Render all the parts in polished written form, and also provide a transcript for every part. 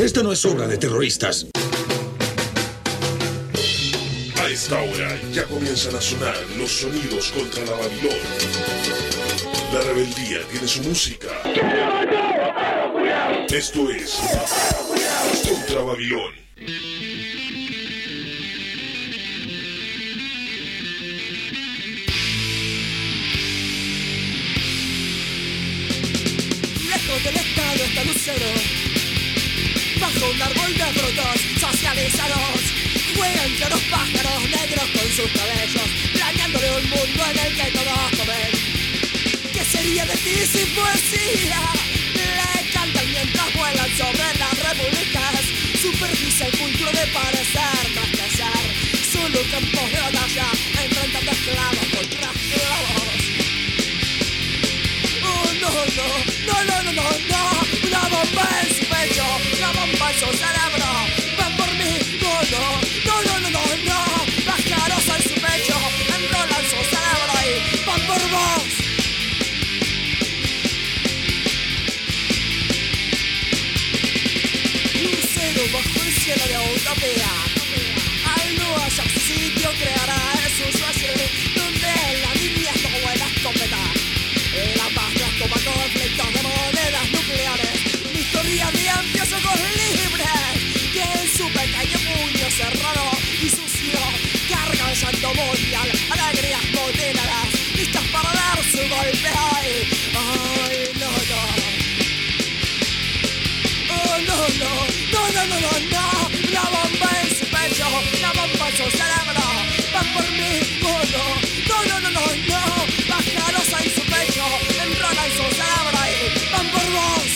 Esta no es obra de terroristas. A esta hora ya comienzan a sonar los sonidos contra la Babilón. La rebeldía tiene su música. Esto es Contra Babilón. Lejos del estado está Lucero, bajo un árbol de frutos socializados. Juega entre los pájaros negros con sus cabellos, planeándole un mundo en el que todos comen. ¿Qué sería de ti sin poesía? Le cantan mientras vuelan sobre las repúblicas. Supervisa el culto de parecer más que ser. Solo campos de batalla enfrentando esclavos contra esclavos. Oh no, no, no, no, no, no, no. Una bomba en su pecho, una bomba en su cerebro. Ven por mí, no, no, no, no, no, no, no. Pájaros en su pecho, enrolan su cerebro y van por vos. Lucero bajo el cielo de utopía. Al no hallar su sitio creará su sueño, donde la niña no vuela escopeta. La paz toma conflictos de monedas nucleares. Mi historia de amplios ojos libres, que en su pequeño puño cerrado y sucio carga el llanto mundial, alegrías motiladas, listas para dar su golpe. Ay, ay, no, no. Oh, no, no, no, no, no, no, no. La bomba en su pecho, la bomba en su cerebro. Van por mí, oh, no, no, no, no, no, no. Pájaros en su pecho, enrolan su cerebro y van por vos.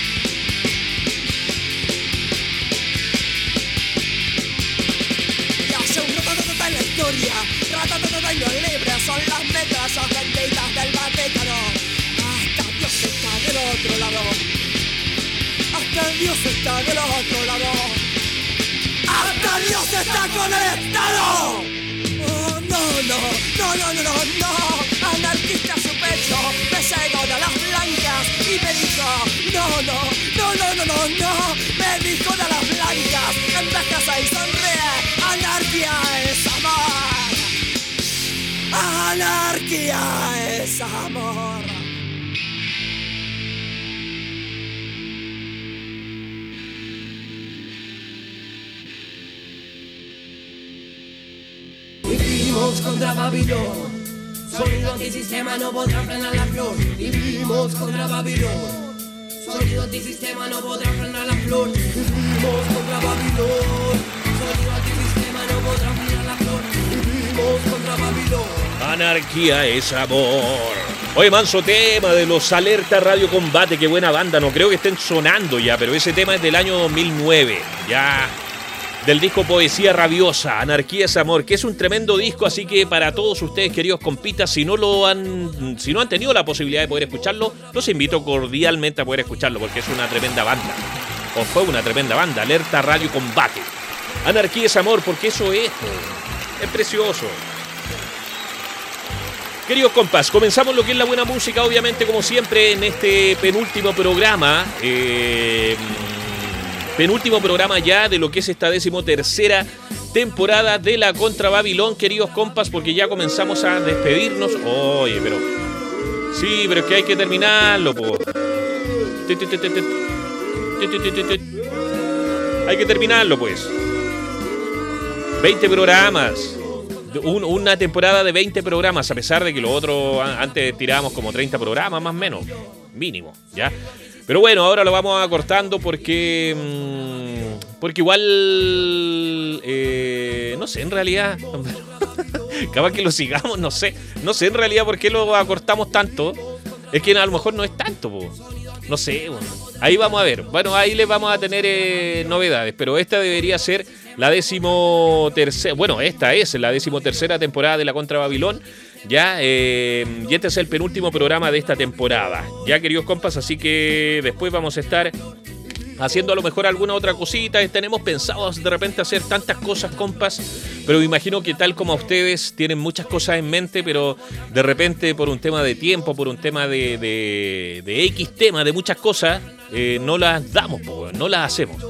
Y hace un ratatata en la historia, ratatata en los libros, son las metas benditas del Vaticano. Hasta Dios está del otro lado. Hasta Dios está del otro lado. Hasta Dios está con el Estado. Oh, no, no, no, no, no, no, no. Anarquista a su pecho, me cegó de las blancas y me dijo, no, no, no, no, no, no, no. Me dijo de las blancas, envejece y sonríe. Anarquía es amor. Anarquía es amor. Vivimos contra Babilón, sonido antisistema no podrá frenar la flor. Vivimos contra Babilón, sonido antisistema no podrá frenar la flor. Vivimos contra Babilón, sonido antisistema no podrá frenar la flor. Vivimos contra Babilón. Anarquía es amor. Oye, manso tema de los Alerta Radio Combate, qué buena banda, no creo que estén sonando ya, pero ese tema es del año 2009, ya. Del disco Poesía Rabiosa, Anarquía es Amor, que es un tremendo disco, así que para todos ustedes, queridos compitas, si no han tenido la posibilidad de poder escucharlo, los invito cordialmente a poder escucharlo, porque es una tremenda banda, o fue una tremenda banda, Alerta Radio Combate. Anarquía es Amor, porque eso es precioso. Queridos compas, comenzamos lo que es la buena música, obviamente, como siempre, en este penúltimo programa, ya de lo que es esta 13ª temporada de la Contra Babilón, queridos compas, porque ya comenzamos a despedirnos. Oye, pero... sí, pero es que hay que terminarlo, po. Hay que terminarlo, pues. 20 programas. Una temporada de 20 programas, a pesar de que lo otro antes tirábamos como 30 programas, más o menos. Mínimo, ¿ya? Pero bueno, ahora lo vamos acortando porque igual, no sé, en realidad, capaz que lo sigamos, no sé en realidad por qué lo acortamos tanto. Es que a lo mejor no es tanto, po. No sé, bueno. Ahí vamos a ver. Bueno, ahí les vamos a tener novedades, pero esta debería ser la 13ª, bueno, esta es la 13ª temporada de la Contra Babilón. Ya, y este es el penúltimo programa de esta temporada. Ya, queridos compas, así que después vamos a estar haciendo a lo mejor alguna otra cosita. Tenemos pensado de repente hacer tantas cosas, compas, pero me imagino que tal como a ustedes tienen muchas cosas en mente, pero de repente por un tema de tiempo, por un tema de X tema, de muchas cosas, no las damos, no las hacemos.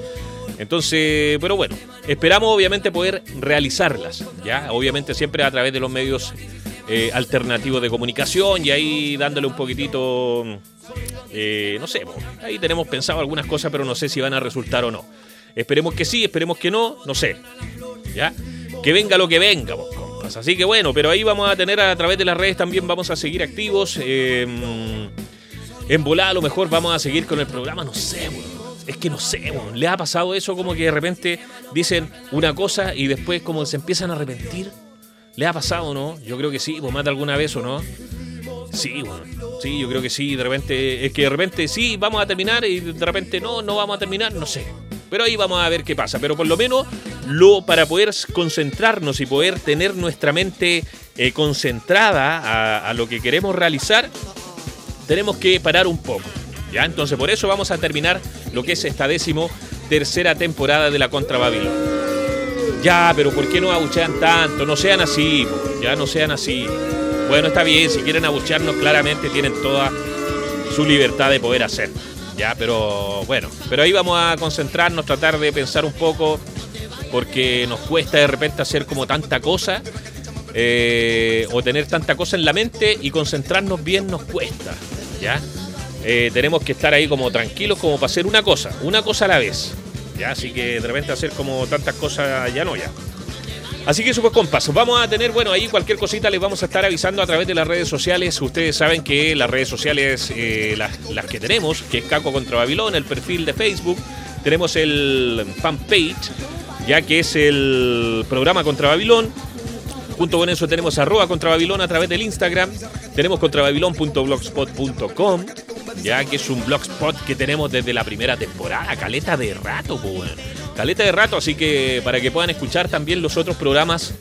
Entonces, pero bueno, esperamos obviamente poder realizarlas, ¿ya? Obviamente siempre a través de los medios alternativos de comunicación y ahí dándole un poquitito, no sé, ahí tenemos pensado algunas cosas, pero no sé si van a resultar o no. Esperemos que sí, esperemos que no sé, ¿ya? Que venga lo que venga, compas. Así que bueno, pero ahí vamos a tener a través de las redes también, vamos a seguir activos. En volada a lo mejor vamos a seguir con el programa, no sé, es que no sé, ¿le ha pasado eso como que de repente dicen una cosa y después como se empiezan a arrepentir? ¿Le ha pasado, no? Yo creo que sí, pues más de alguna vez o no. Sí, sí, yo creo que sí, de repente, es que de repente sí, vamos a terminar y de repente no vamos a terminar, no sé. Pero ahí vamos a ver qué pasa. Pero por lo menos para poder concentrarnos y poder tener nuestra mente concentrada a lo que queremos realizar, tenemos que parar un poco, ¿ya? Entonces por eso vamos a terminar lo que es esta 13ª temporada de la Contra Babilón. Ya, pero ¿por qué no abuchean tanto? No sean así, ya no sean así. Bueno, está bien, si quieren abuchearnos claramente tienen toda su libertad de poder hacerlo. Ya, pero bueno, pero ahí vamos a concentrarnos, tratar de pensar un poco, porque nos cuesta de repente hacer como tanta cosa, o tener tanta cosa en la mente y concentrarnos bien nos cuesta, ¿ya? Tenemos que estar ahí como tranquilos como para hacer una cosa a la vez, ¿ya? Así que de repente hacer como tantas cosas ya no, ya. Así que eso pues, compas, vamos a tener, bueno, ahí cualquier cosita les vamos a estar avisando a través de las redes sociales. Ustedes saben que las redes sociales, las que tenemos, que es Caco Contra Babilón, el perfil de Facebook, tenemos el fanpage, ya que es el programa Contra Babilón. Junto con eso tenemos @contrababilón a través del Instagram, tenemos contrababilón.blogspot.com, ya que es un blogspot que tenemos desde la primera temporada, caleta de rato, pues. Caleta de rato, así que para que puedan escuchar también los otros programas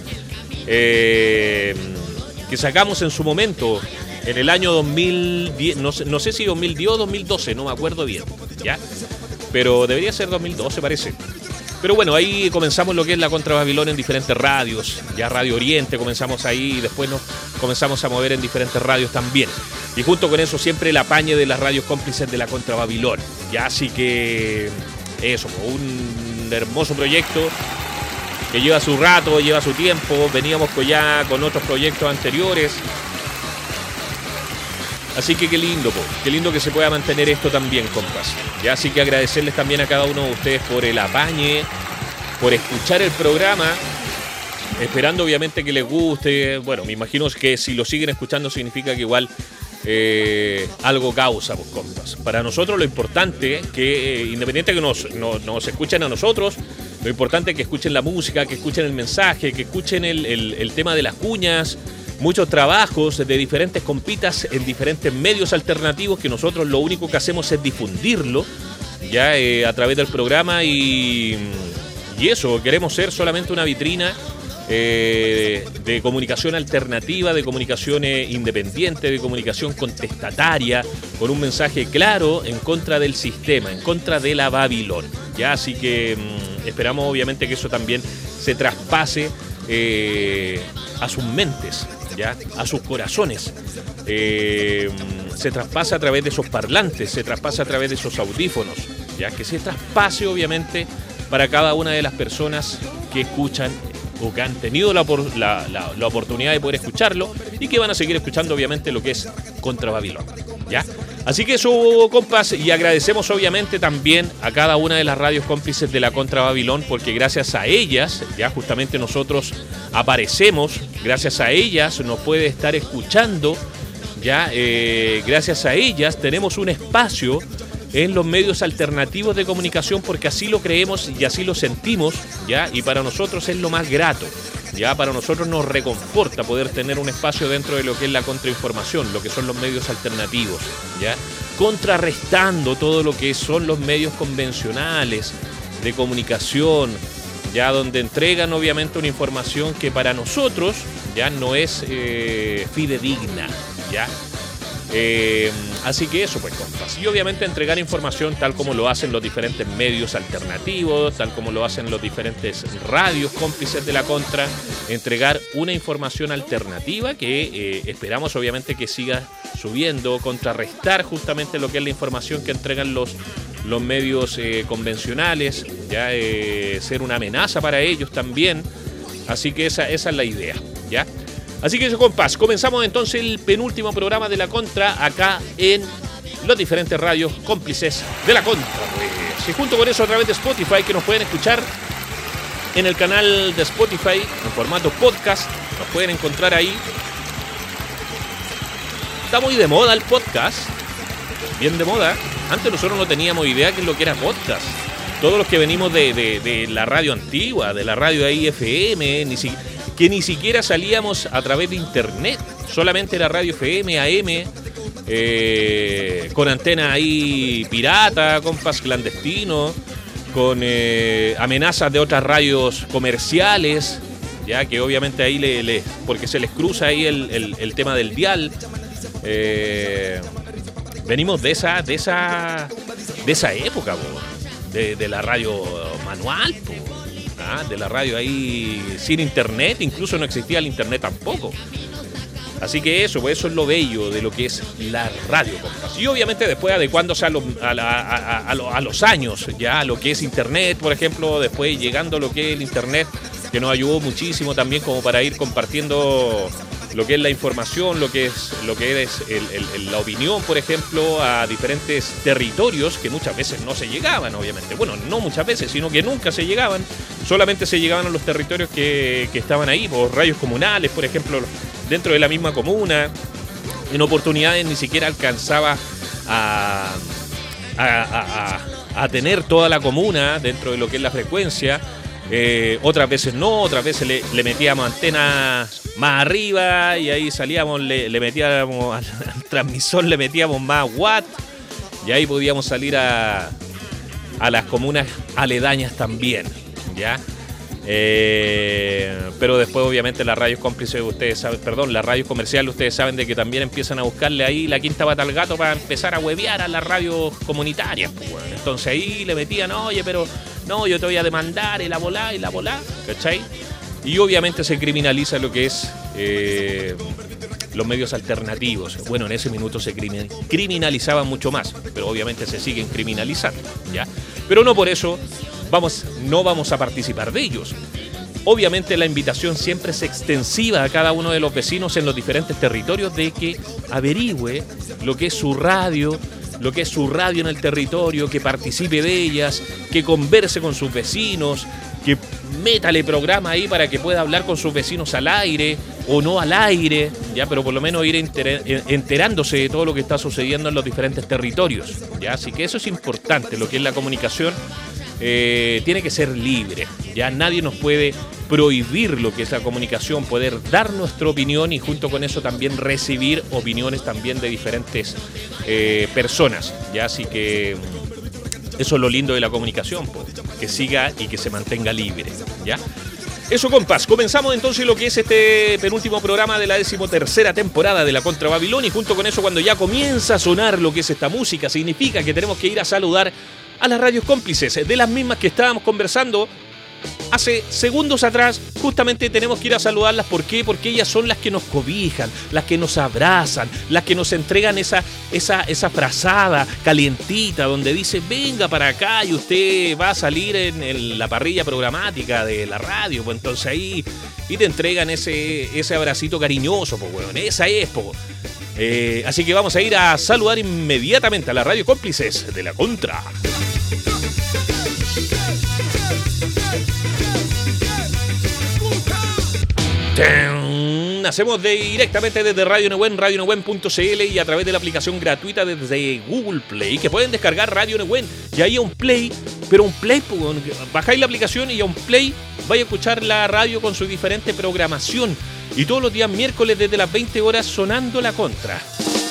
que sacamos en su momento, en el año 2010, no sé si 2010 o 2012, no me acuerdo bien, ¿ya? Pero debería ser 2012 parece. Pero bueno, ahí comenzamos lo que es la Contra Babilón en diferentes radios, ya Radio Oriente comenzamos ahí y después nos comenzamos a mover en diferentes radios también. Y junto con eso siempre el apañe de las radios cómplices de la Contra Babilón, ya, así que eso, un hermoso proyecto que lleva su rato, lleva su tiempo, veníamos ya con otros proyectos anteriores, así que qué lindo que se pueda mantener esto también, compas, ya, así que agradecerles también a cada uno de ustedes por el apañe, por escuchar el programa, esperando obviamente que les guste. Bueno, me imagino que si lo siguen escuchando significa que igual algo causa, pues, compas. Para nosotros lo importante que, independiente que nos escuchen a nosotros, lo importante es que escuchen la música, que escuchen el mensaje, que escuchen el tema de las cuñas, muchos trabajos de diferentes compitas en diferentes medios alternativos, que nosotros lo único que hacemos es difundirlo, ya a través del programa y eso, queremos ser solamente una vitrina de comunicación alternativa, de comunicación independiente, de comunicación contestataria, con un mensaje claro en contra del sistema, en contra de la Babilón, ¿ya? Así que esperamos obviamente que eso también se traspase a sus mentes, ¿ya? A sus corazones, se traspase a través de esos parlantes, se traspase a través de esos audífonos, ¿ya? Que se traspase obviamente para cada una de las personas que escuchan o que han tenido la oportunidad de poder escucharlo y que van a seguir escuchando obviamente lo que es Contra Babilón, ¿ya? Así que eso, compas, y agradecemos obviamente también a cada una de las radios cómplices de la Contra Babilón, porque gracias a ellas, ya justamente nosotros aparecemos, gracias a ellas nos puede estar escuchando, ya, gracias a ellas tenemos un espacio en los medios alternativos de comunicación, porque así lo creemos y así lo sentimos, ¿ya? Y para nosotros es lo más grato, ¿ya? Para nosotros nos reconforta poder tener un espacio dentro de lo que es la contrainformación, lo que son los medios alternativos, ¿ya? Contrarrestando todo lo que son los medios convencionales de comunicación, ya, donde entregan obviamente una información que para nosotros ya no es fidedigna, ¿ya? Así que eso, pues, compas. Y obviamente entregar información tal como lo hacen los diferentes medios alternativos, tal como lo hacen los diferentes radios cómplices de la Contra, entregar una información alternativa que esperamos obviamente que siga subiendo, contrarrestar justamente lo que es la información que entregan los los medios convencionales, ya ser una amenaza para ellos también. Así que esa es la idea, ¿ya? Así que eso, compás, comenzamos entonces el penúltimo programa de La Contra acá en los diferentes radios cómplices de La Contra, pues. Y junto con eso a través de Spotify, que nos pueden escuchar en el canal de Spotify en formato podcast, nos pueden encontrar ahí. Está muy de moda el podcast, bien de moda. Antes nosotros no teníamos idea de lo que era podcast. Todos los que venimos de la radio antigua, de la radio ahí FM, que ni siquiera salíamos a través de internet, solamente era radio FM, AM, con antena ahí pirata, compás clandestino, con amenazas de otras radios comerciales, ya que obviamente ahí porque se les cruza ahí el tema del dial. Venimos de esa época, de la radio manual, de la radio ahí sin internet, incluso no existía el internet tampoco. Así que eso es lo bello de lo que es la radio, compas. Y obviamente después adecuándose a los años, ya a lo que es internet, por ejemplo, después llegando a lo que es el internet, que nos ayudó muchísimo también como para ir compartiendo lo que es la información, lo que es la opinión, por ejemplo, a diferentes territorios que muchas veces no se llegaban, obviamente. Bueno, no muchas veces, sino que nunca se llegaban. Solamente se llegaban a los territorios que estaban ahí, por radios comunales, por ejemplo, dentro de la misma comuna. En oportunidades ni siquiera alcanzaba a tener toda la comuna dentro de lo que es la frecuencia. Otras veces no, otras veces le metíamos antenas más arriba y ahí salíamos, le metíamos al transmisor, le metíamos más watt y ahí podíamos salir a las comunas aledañas también, ¿ya? Pero después obviamente las radios cómplices, las radios comerciales, ustedes saben de que también empiezan a buscarle ahí la quinta pata al gato para empezar a huevear a las radios comunitarias, pues, bueno. Entonces ahí le metían, oye, pero no, yo te voy a demandar, y la volá, ¿cachai? Y obviamente se criminaliza lo que es los medios alternativos. Bueno, en ese minuto se criminalizaban mucho más, pero obviamente se siguen criminalizando, ¿ya? Pero no por eso no vamos a participar de ellos. Obviamente la invitación siempre es extensiva a cada uno de los vecinos en los diferentes territorios de que averigüe lo que es su radio en el territorio, que participe de ellas, que converse con sus vecinos, que métale programa ahí para que pueda hablar con sus vecinos al aire o no al aire, ya, pero por lo menos ir enterándose de todo lo que está sucediendo en los diferentes territorios, ya. Así que eso es importante, lo que es la comunicación. Tiene que ser libre, ya nadie nos puede prohibir lo que es la comunicación, poder dar nuestra opinión y junto con eso también recibir opiniones también de diferentes personas, ya. Así que eso es lo lindo de la comunicación, que siga y que se mantenga libre, ya. Eso, compás, comenzamos entonces lo que es este penúltimo programa de la 13ª temporada de La Contra Babilón, y junto con eso, cuando ya comienza a sonar lo que es esta música, significa que tenemos que ir a saludar a las radios cómplices, de las mismas que estábamos conversando hace segundos atrás. Justamente tenemos que ir a saludarlas. ¿Por qué? Porque ellas son las que nos cobijan, las que nos abrazan, las que nos entregan esa frazada calientita donde dice, venga para acá y usted va a salir en la parrilla programática de la radio. Pues entonces ahí y te entregan ese abracito cariñoso, pues weón, esa es, pues. Así que vamos a ir a saludar inmediatamente a la radio cómplices de La Contra. Hacemos directamente desde Radio Nehuen, radionehuen.cl, y a través de la aplicación gratuita desde Google Play, que pueden descargar Radio Nehuen. Y ahí a un play, pero un play, bajáis la aplicación y a un play vais a escuchar la radio con su diferente programación. Y todos los días miércoles desde las 20 horas sonando La Contra.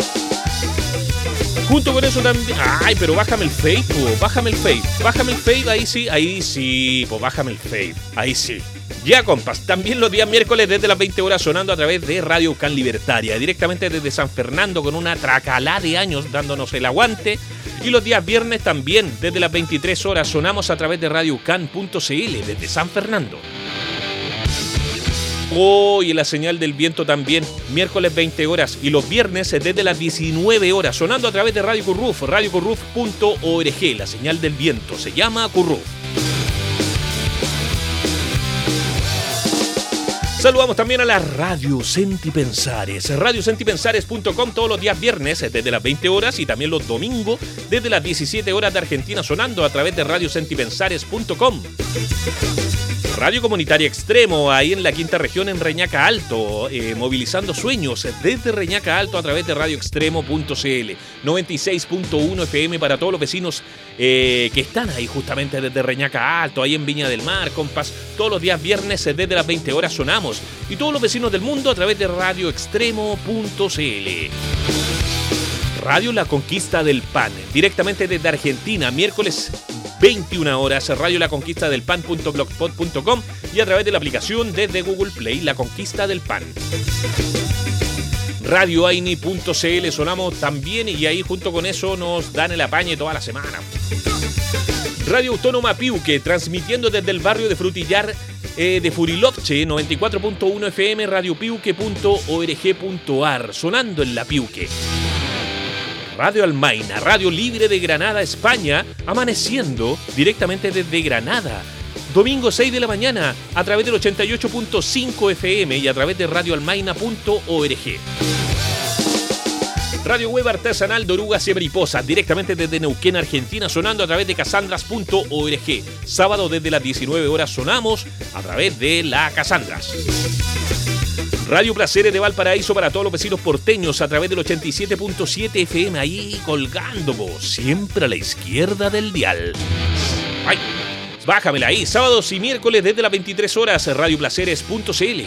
Junto con eso también... Ay, pero bájame el Fade, bájame el Fade, ahí sí, pues bájame el Fade, ahí sí. Ya, compas, también los días miércoles desde las 20 horas sonando a través de Radio UCAN Libertaria, directamente desde San Fernando con una tracalá de años dándonos el aguante. Y los días viernes también desde las 23 horas sonamos a través de radioucan.cl desde San Fernando. Y en la señal del viento también, miércoles 20 horas y los viernes desde las 19 horas, sonando a través de Radio Curruf, radiocurruf.org. La señal del viento se llama Curruf. Saludamos también a la Radio Sentipensares, radiosentipensares.com todos los días viernes desde las 20 horas y también los domingos desde las 17 horas de Argentina, sonando a través de radiosentipensares.com. Radio Comunitaria Extremo, ahí en la quinta región en Reñaca Alto, movilizando sueños desde Reñaca Alto a través de radioextremo.cl. 96.1 FM para todos los vecinos que están ahí justamente desde Reñaca Alto, ahí en Viña del Mar, compas. Todos los días viernes desde las 20 horas sonamos. Y todos los vecinos del mundo a través de radioextremo.cl. Radio La Conquista del Pan, directamente desde Argentina, miércoles 21 horas, Radio La Conquista del Pan.blogspot.com y a través de la aplicación desde Google Play, La Conquista del Pan. radioaini.cl sonamos también y ahí junto con eso nos dan el apañe toda la semana. Radio Autónoma Piuque, transmitiendo desde el barrio de Frutillar de Furilovche, 94.1 FM, radiopiuque.org.ar, sonando en la Piuque. Radio Almaina, Radio Libre de Granada, España, amaneciendo directamente desde Granada. Domingo 6 de la mañana, a través del 88.5 FM y a través de radioalmaina.org. Radio Web Artesanal de Orugas y Mariposas, directamente desde Neuquén, Argentina, sonando a través de casandras.org. Sábado desde las 19 horas sonamos a través de la Casandras. Radio Placeres de Valparaíso para todos los vecinos porteños a través del 87.7 FM, ahí colgando, siempre a la izquierda del dial. ¡Ay! Bájamela ahí, sábados y miércoles desde las 23 horas, radioplaceres.cl.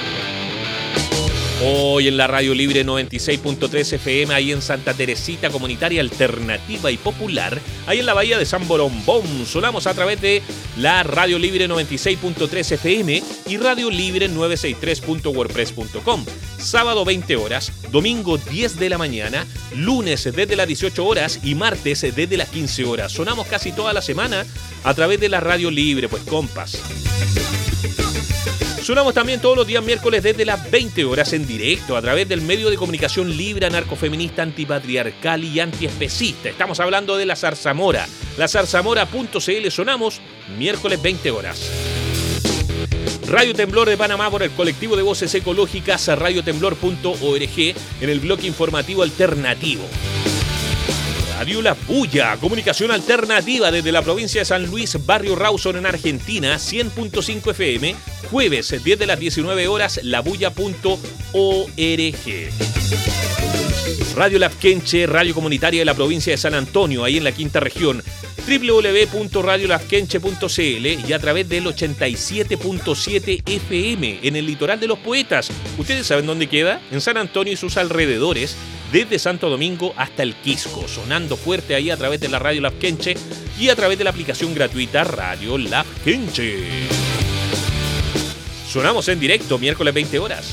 Hoy en la Radio Libre 96.3 FM, ahí en Santa Teresita, comunitaria, alternativa y popular, ahí en la bahía de San Borombón, sonamos a través de la Radio Libre 96.3 FM y Radio Libre 963.wordpress.com. Sábado 20 horas, domingo 10 de la mañana, lunes desde las 18 horas y martes desde las 15 horas. Sonamos casi toda la semana a través de la Radio Libre, pues compas. Sonamos también todos los días miércoles desde las 20 horas en directo a través del medio de comunicación libre, anarcofeminista, antipatriarcal y antiespecista. Estamos hablando de La Zarzamora. Lazarzamora.cl sonamos miércoles 20 horas. Radio Temblor de Panamá por el colectivo de voces ecológicas radiotemblor.org en el bloque informativo alternativo. Radio La Bulla, comunicación alternativa desde la provincia de San Luis, barrio Rawson en Argentina, 100.5 FM, jueves 10 de las 19 horas, labulla.org. Radio Lafkenche, radio comunitaria de la provincia de San Antonio, ahí en la quinta región, www.radiolafkenche.cl y a través del 87.7 FM en el litoral de los Poetas. ¿Ustedes saben dónde queda? En San Antonio y sus alrededores, desde Santo Domingo hasta el Quisco, sonando fuerte ahí a través de la Radio Lafkenche y a través de la aplicación gratuita Radio Lafkenche. Sonamos en directo, miércoles 20 horas.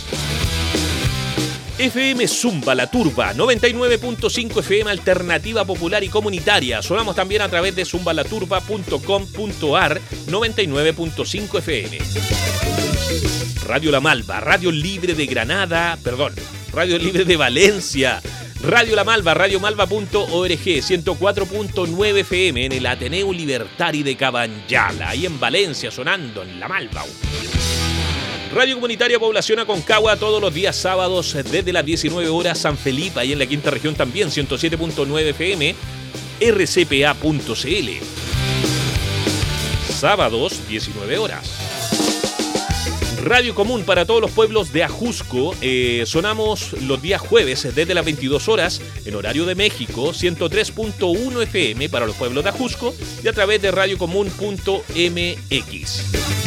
FM Zumba La Turba, 99.5 FM, alternativa popular y comunitaria. Sonamos también a través de zumbalaturba.com.ar, 99.5 FM. Radio La Malva, Radio Libre de Granada, Radio Libre de Valencia. Radio La Malva, radiomalva.org, 104.9 FM en el Ateneo Libertari de Cabanyala, ahí en Valencia, sonando en La Malva. Radio Comunitaria Población Aconcagua todos los días sábados desde las 19 horas, San Felipe, ahí en la quinta región también, 107.9 FM, rcpa.cl. Sábados, 19 horas. Radio Común para todos los pueblos de Ajusco, sonamos los días jueves desde las 22 horas en horario de México, 103.1 FM para los pueblos de Ajusco y a través de radiocomún.mx.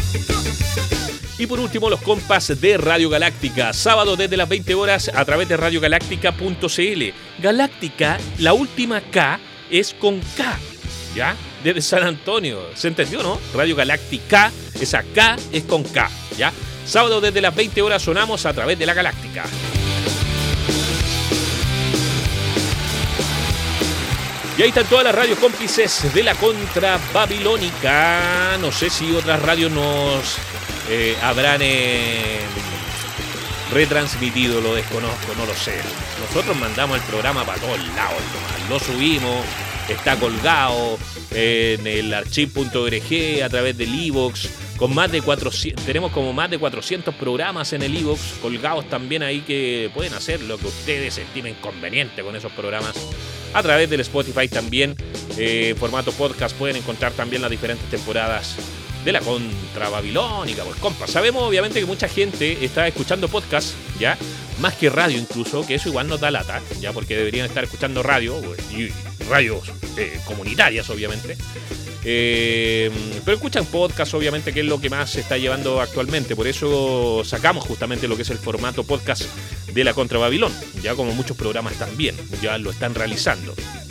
Y por último, los compas de Radio Galáctica, sábado desde las 20 horas a través de radiogaláctica.cl. Galáctica, la última K es con K, ¿ya? Desde San Antonio, ¿se entendió, no? Radio Galáctica, esa K es con K, ¿ya? Sábado desde las 20 horas sonamos a través de la Galáctica. Y ahí están todas las radios cómplices de la Contra Babilónica. No sé si otras radios nos habrán retransmitido, lo desconozco, no lo sé. Nosotros mandamos el programa para todos lados, lo subimos, está colgado en el archive.org a través del iVoox, con más de 400, tenemos como más de 400 programas en el iVoox colgados también ahí, que pueden hacer lo que ustedes estimen conveniente con esos programas. A través del Spotify también, formato podcast, pueden encontrar también las diferentes temporadas de la Contra Babilónica. Pues compa, sabemos obviamente que mucha gente está escuchando podcast, ya, más que radio incluso, que eso igual nos da lata, ya, porque deberían estar escuchando radio, y radios comunitarias obviamente. Pero escuchan podcast, obviamente, que es lo que más se está llevando actualmente. Por eso sacamos justamente lo que es el formato podcast de la Contra Babilón, ya, como muchos programas también ya lo están realizando.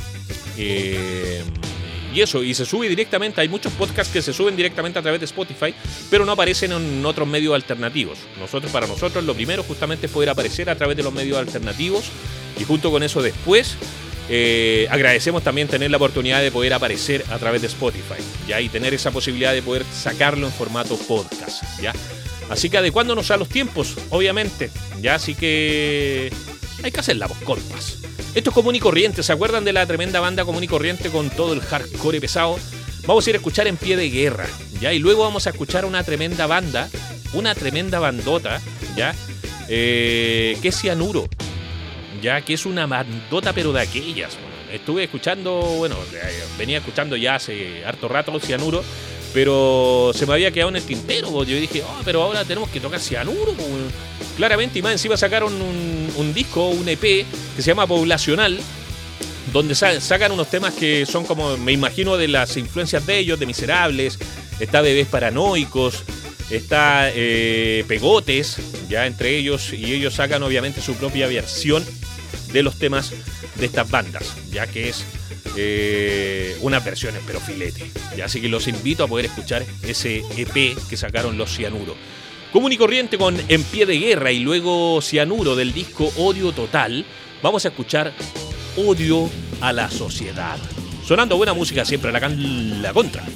Y eso, y se sube directamente. Hay muchos podcasts que se suben directamente a través de Spotify, pero no aparecen en otros medios alternativos. Para nosotros lo primero justamente es poder aparecer a través de los medios alternativos, y junto con eso después agradecemos también tener la oportunidad de poder aparecer a través de Spotify, ¿ya? Y tener esa posibilidad de poder sacarlo en formato podcast, ¿ya? Así que adecuándonos a los tiempos, obviamente, ¿ya? Así que hay que hacer la voz, compas. Esto es Común y Corriente. ¿Se acuerdan de la tremenda banda Común y Corriente con todo el hardcore pesado? Vamos a ir a escuchar En Pie de Guerra, ¿ya? Y luego vamos a escuchar una tremenda banda, una tremenda bandota, ¿ya? Que es Cianuro, ya, que es una bandota pero de aquellas. Estuve escuchando, venía escuchando ya hace harto rato Cianuro, pero se me había quedado en el tintero. Yo dije, pero ahora tenemos que tocar Cianuro. Claramente, y más encima sacaron un disco, un EP, que se llama Poblacional, donde sacan unos temas que son como, me imagino, de las influencias de ellos, de Miserables, está Bebés Paranoicos, está Pegotes, ya, entre ellos, y ellos sacan obviamente su propia versión de los temas de estas bandas, ya que es unas versiones pero filete, ya, así que los invito a poder escuchar ese EP que sacaron los Cianuro. Común y Corriente con En Pie de Guerra, y luego Cianuro del disco Odio Total. Vamos a escuchar Odio a la Sociedad, sonando buena música siempre, la Contra.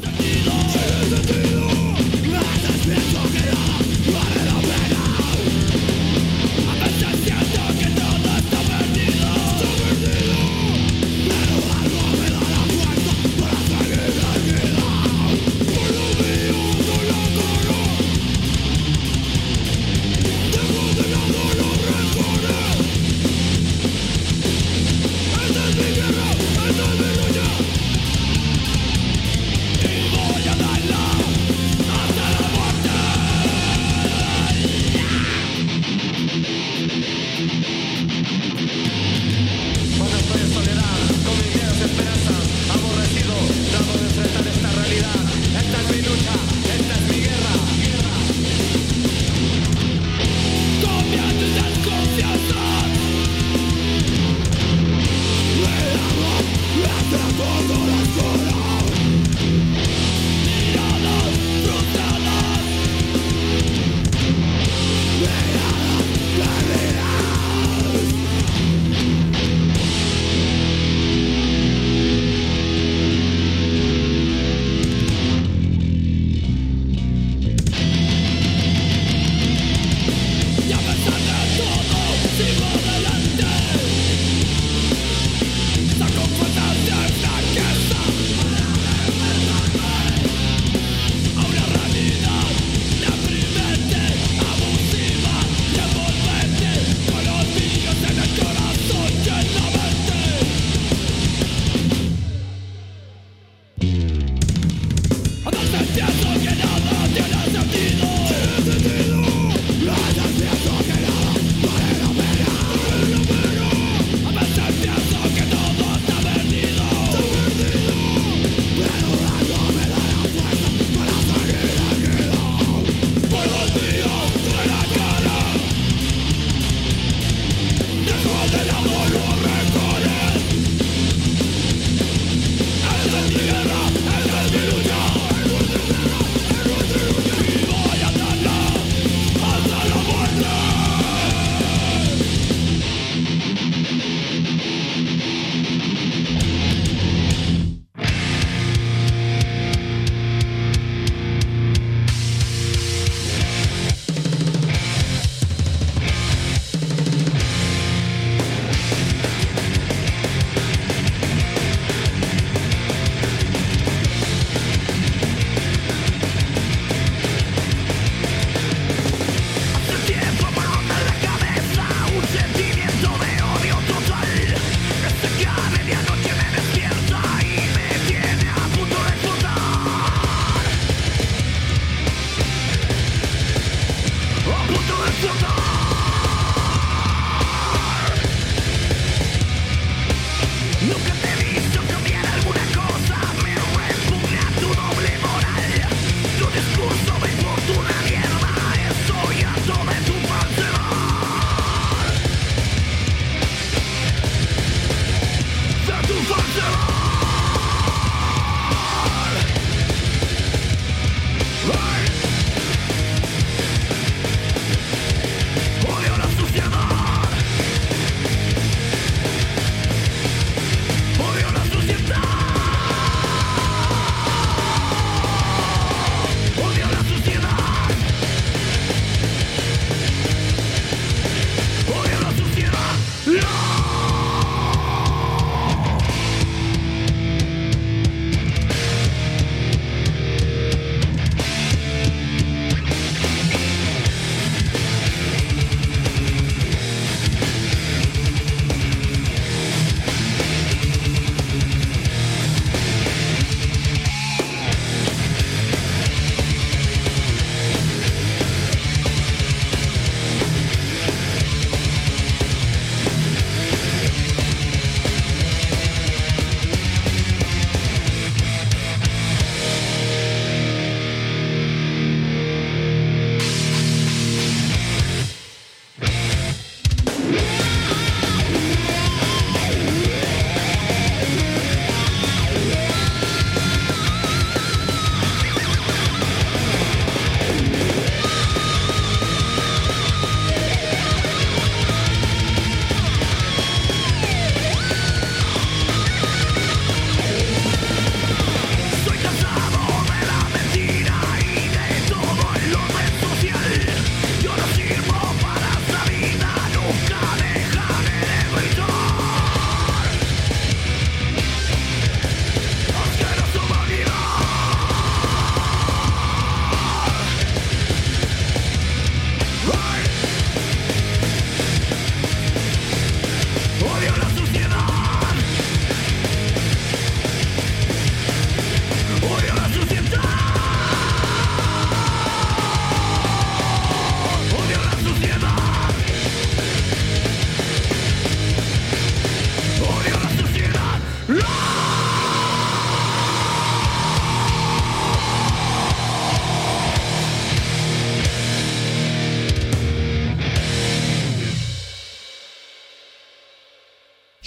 Voy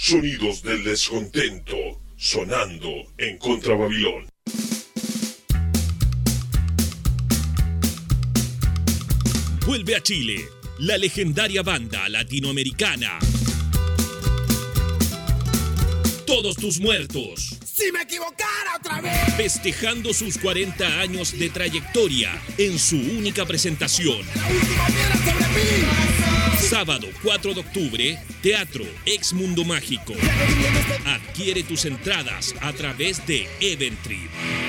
Sonidos del descontento, sonando en Contra Babilón. Vuelve a Chile, la legendaria banda latinoamericana. Todos tus muertos. Si me equivocara otra vez. Festejando sus 40 años de trayectoria en su única presentación. La última piedra sobre mí. Sábado 4 de octubre, Teatro Ex Mundo Mágico. Adquiere tus entradas a través de Eventrip.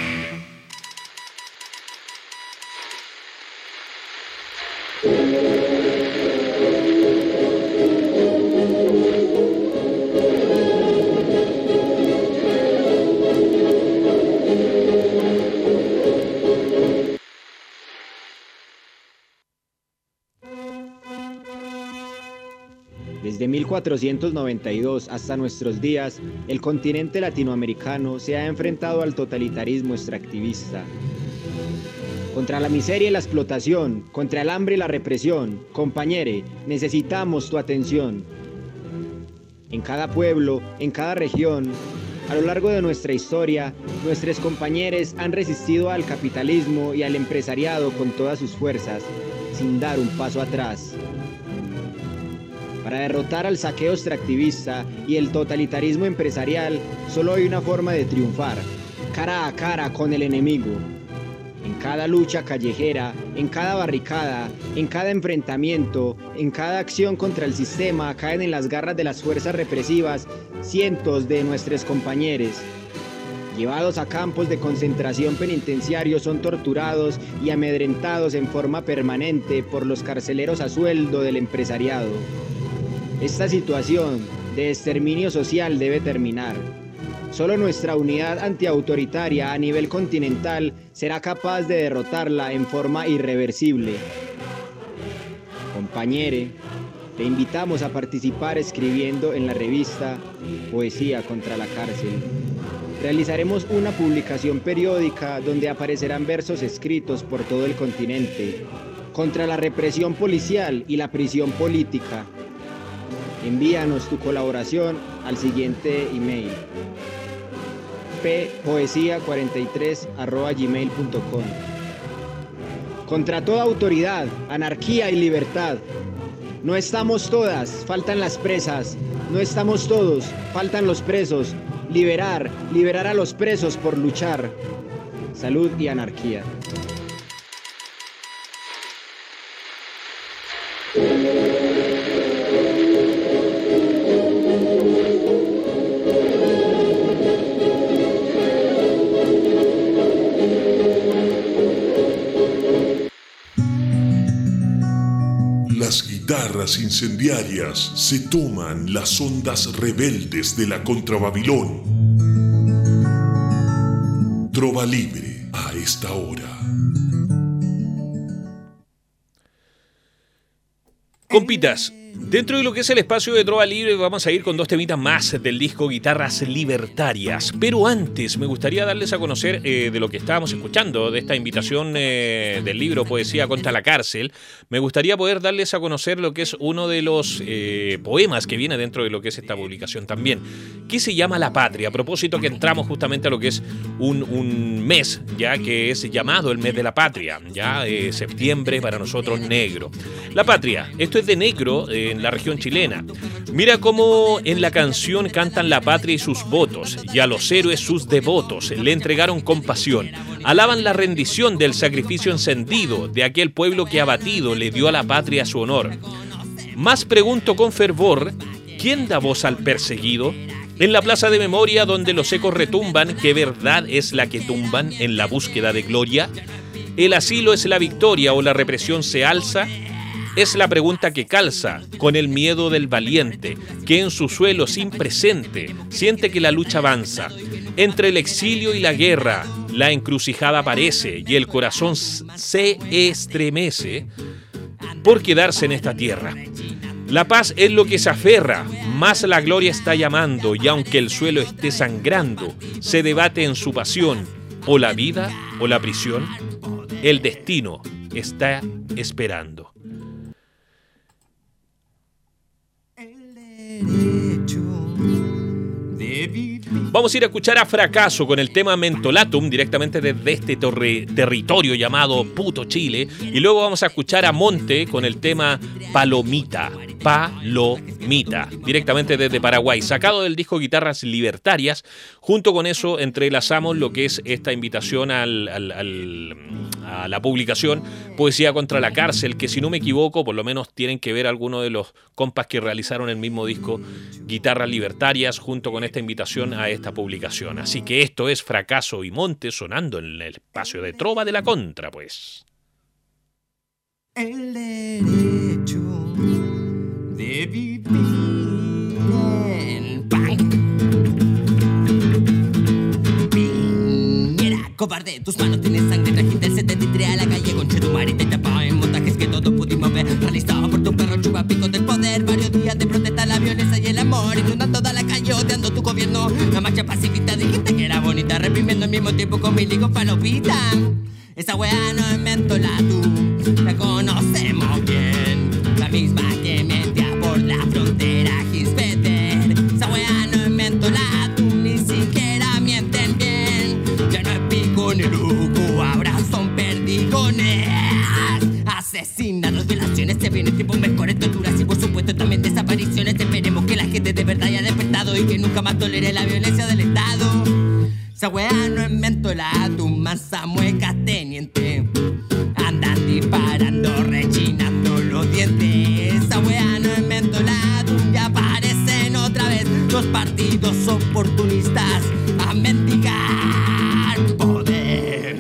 Desde 1492 hasta nuestros días, el continente latinoamericano se ha enfrentado al totalitarismo extractivista. Contra la miseria y la explotación, contra el hambre y la represión, compañere, necesitamos tu atención. En cada pueblo, en cada región, a lo largo de nuestra historia, nuestros compañeros han resistido al capitalismo y al empresariado con todas sus fuerzas, sin dar un paso atrás. Para derrotar al saqueo extractivista y el totalitarismo empresarial, solo hay una forma de triunfar: cara a cara con el enemigo. En cada lucha callejera, en cada barricada, en cada enfrentamiento, en cada acción contra el sistema, caen en las garras de las fuerzas represivas cientos de nuestros compañeros. Llevados a campos de concentración penitenciarios, son torturados y amedrentados en forma permanente por los carceleros a sueldo del empresariado. Esta situación de exterminio social debe terminar. Solo nuestra unidad antiautoritaria a nivel continental será capaz de derrotarla en forma irreversible. Compañere, te invitamos a participar escribiendo en la revista Poesía contra la Cárcel. Realizaremos una publicación periódica donde aparecerán versos escritos por todo el continente contra la represión policial y la prisión política. Envíanos tu colaboración al siguiente email: poesia43@gmail.com. Contra toda autoridad, anarquía y libertad. No estamos todas, faltan las presas. No estamos todos, faltan los presos. Liberar a los presos por luchar. Salud y anarquía. Las guitarras incendiarias se toman las ondas rebeldes de la Contrababilón. Trova libre a esta hora. Compitas, dentro de lo que es el espacio de Trova Libre vamos a ir con dos temitas más del disco Guitarras Libertarias. Pero antes me gustaría darles a conocer de lo que estábamos escuchando, de esta invitación del libro Poesía contra la Cárcel. Me gustaría poder darles a conocer lo que es uno de los poemas que viene dentro de lo que es esta publicación también, que se llama La Patria. A propósito que entramos justamente a lo que es un mes, ya que es llamado el mes de la patria, ya septiembre para nosotros negro. La Patria, esto es de Negro, en la región chilena. Mira cómo en la canción cantan la patria y sus votos, y a los héroes sus devotos le entregaron compasión. Alaban la rendición del sacrificio encendido de aquel pueblo que abatido le dio a la patria su honor. Más pregunto con fervor, ¿quién da voz al perseguido? En la plaza de memoria donde los ecos retumban, ¿qué verdad es la que tumban en la búsqueda de gloria? ¿El asilo es la victoria o la represión se alza? Es la pregunta que calza con el miedo del valiente, que en su suelo sin presente siente que la lucha avanza. Entre el exilio y la guerra, la encrucijada aparece y el corazón se estremece por quedarse en esta tierra. La paz es lo que se aferra, más la gloria está llamando, y aunque el suelo esté sangrando, se debate en su pasión, o la vida o la prisión, el destino está esperando. El derecho Vamos a ir a escuchar a Fracaso con el tema Mentolatum, directamente desde este territorio llamado Puto Chile. Y luego vamos a escuchar a Monte con el tema Palomita, directamente desde Paraguay, sacado del disco Guitarras Libertarias. Junto con eso entrelazamos lo que es esta invitación a la publicación Poesía contra la Cárcel, que si no me equivoco, por lo menos tienen que ver algunos de los compas que realizaron el mismo disco Guitarras Libertarias, junto con esta invitación a esta publicación. Así que esto es Fracaso y Monte sonando en el espacio de Trova de la Contra, pues. El derecho de vivir en punk. Piñera, cobarde, tus manos tienen sangre, trajiste el 73 a la calle con Chetumare y te chapaba en montajes que todos pudimos ver. Realizado por tu perro chupapico del poder, varios días de protesta, la violencia y el amor, inundando toda la calle, odiando tu gobierno. La marcha pacifista dijiste que era bonita, reprimiendo al mismo tiempo con Mili con Palopita. Esa weá no es Mentolatum, la conocemos bien, la misma que mentía por la frontera Gisbeter. Esa weá no es Mentolatum, ni siquiera mienten bien. Ya no es pico ni loco, ahora son perdigones. Asesinatos, violaciones, se vienen tiempos mejores, torturas y por supuesto también desapariciones. Esperemos que la gente de verdad haya despertado y que nunca más tolere la violencia del Estado. Esa weá no es Mentolatum, masa mueca teniente. Andan disparando, rechinando los dientes. Esa weá no es Mentolatum, ya aparecen otra vez los partidos oportunistas a mendigar poder.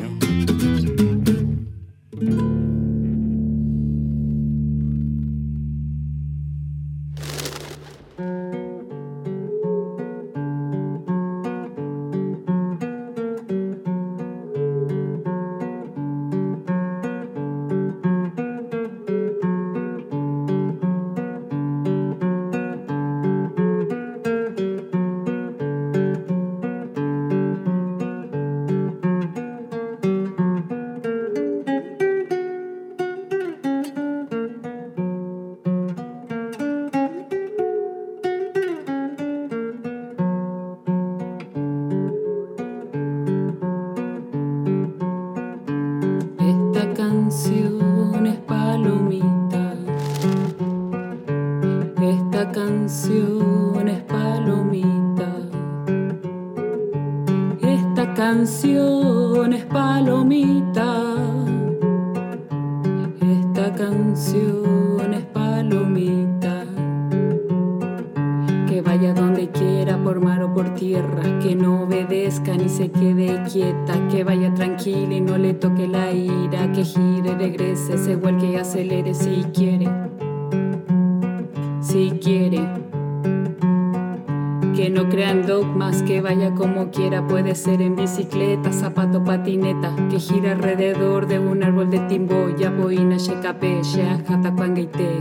Puede ser en bicicleta, zapato, patineta, que gira alrededor de un árbol de timbo, yapoina, shekape, sheajata, cuangaite.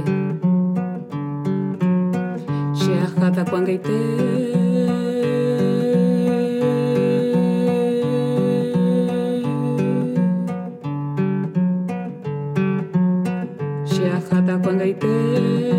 Sheajata, cuangaite. Sheajata, cuangaite.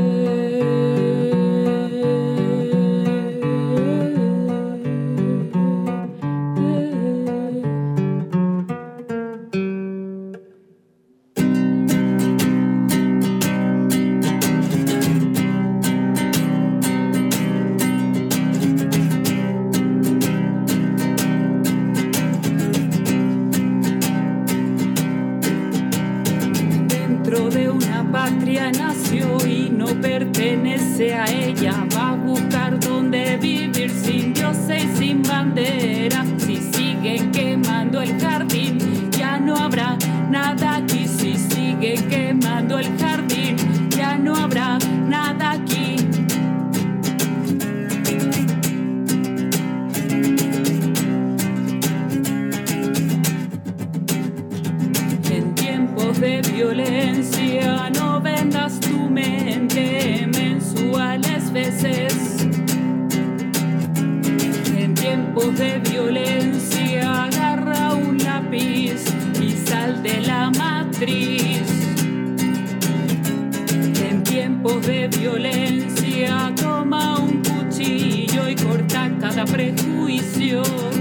haya prejuicio.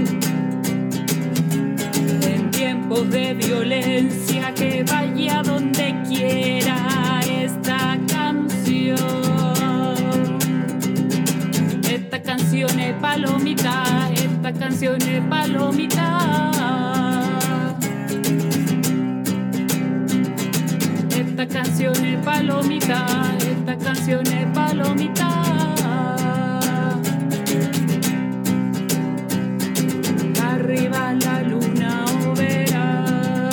En tiempos de violencia, que vaya donde quiera esta canción. Esta canción es palomita, esta canción es palomita. Esta canción es palomita, esta canción es palomita. Arriba la luna o verá,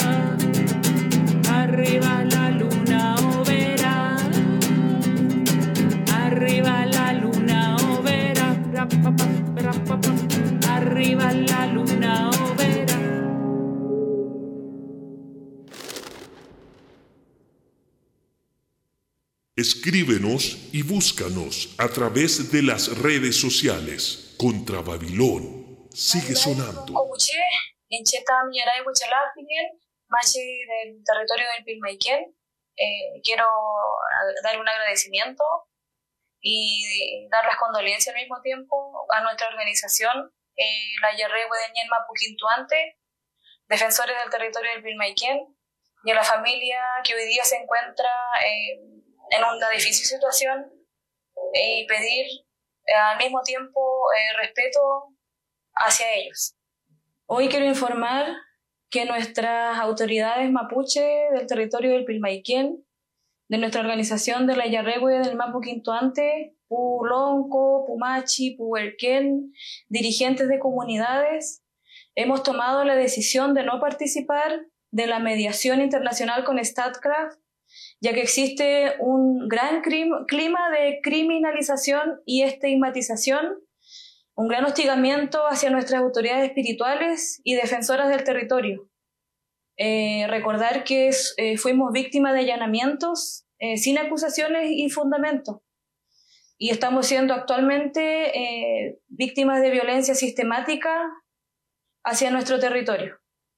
arriba la luna o verá, arriba la luna o verá, arriba la luna o verá. Escríbenos y búscanos a través de las redes sociales. Contra Babilón sigue sonando. Del territorio del Pilmaiquén. Quiero dar un agradecimiento y dar las condolencias al mismo tiempo a nuestra organización, la Yarrehue de Ñen Mapuquintuante, defensores del territorio del Pilmaiquén, y a la familia que hoy día se encuentra en una difícil situación, y pedir al mismo tiempo respeto hacia ellos. Hoy quiero informar que nuestras autoridades mapuche del territorio del Pilmaiquén, de nuestra organización de la Yarrehue del Mapuquintuante, Pulonco, Pumachi, Puhuelquén, dirigentes de comunidades, hemos tomado la decisión de no participar de la mediación internacional con Statkraft, ya que existe un gran clima de criminalización y estigmatización, un gran hostigamiento hacia nuestras autoridades espirituales y defensoras del territorio. Recordar que fuimos víctimas de allanamientos sin acusaciones y fundamento, y estamos siendo actualmente víctimas de violencia sistemática hacia nuestro territorio.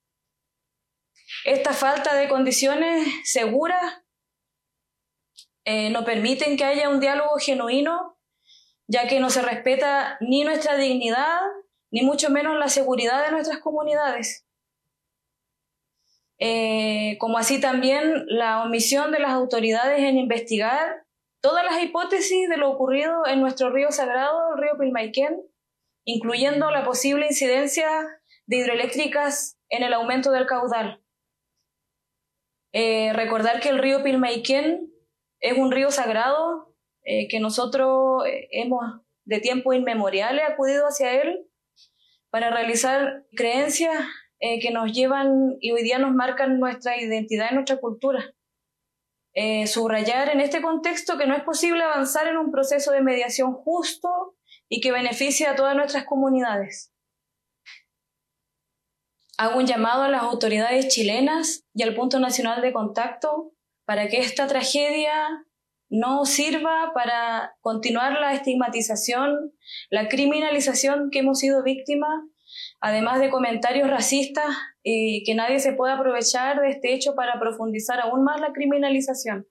Esta falta de condiciones seguras no permiten que haya un diálogo genuino, ya que no se respeta ni nuestra dignidad, ni mucho menos la seguridad de nuestras comunidades. Como así también la omisión de las autoridades en investigar todas las hipótesis de lo ocurrido en nuestro río sagrado, el río Pilmaiquén, incluyendo la posible incidencia de hidroeléctricas en el aumento del caudal. Recordar que el río Pilmaiquén es un río sagrado, que nosotros hemos de tiempo inmemoriales acudido hacia él para realizar creencias que nos llevan y hoy día nos marcan nuestra identidad y nuestra cultura. Subrayar en este contexto que no es posible avanzar en un proceso de mediación justo y que beneficie a todas nuestras comunidades. Hago un llamado a las autoridades chilenas y al Punto Nacional de Contacto para que esta tragedia no sirva para continuar la estigmatización, la criminalización que hemos sido víctimas, además de comentarios racistas, que nadie se pueda aprovechar de este hecho para profundizar aún más la criminalización.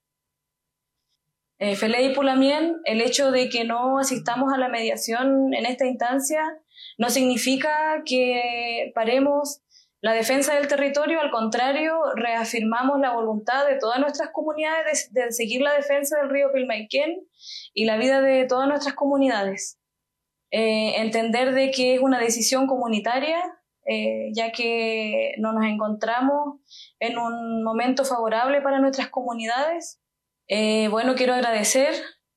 Feley Pulamien, el hecho de que no asistamos a la mediación en esta instancia no significa que paremos la defensa del territorio, al contrario, reafirmamos la voluntad de todas nuestras comunidades de seguir la defensa del río Pilmaiquén y la vida de todas nuestras comunidades. Entender de que es una decisión comunitaria, ya que no nos encontramos en un momento favorable para nuestras comunidades. Bueno, quiero agradecer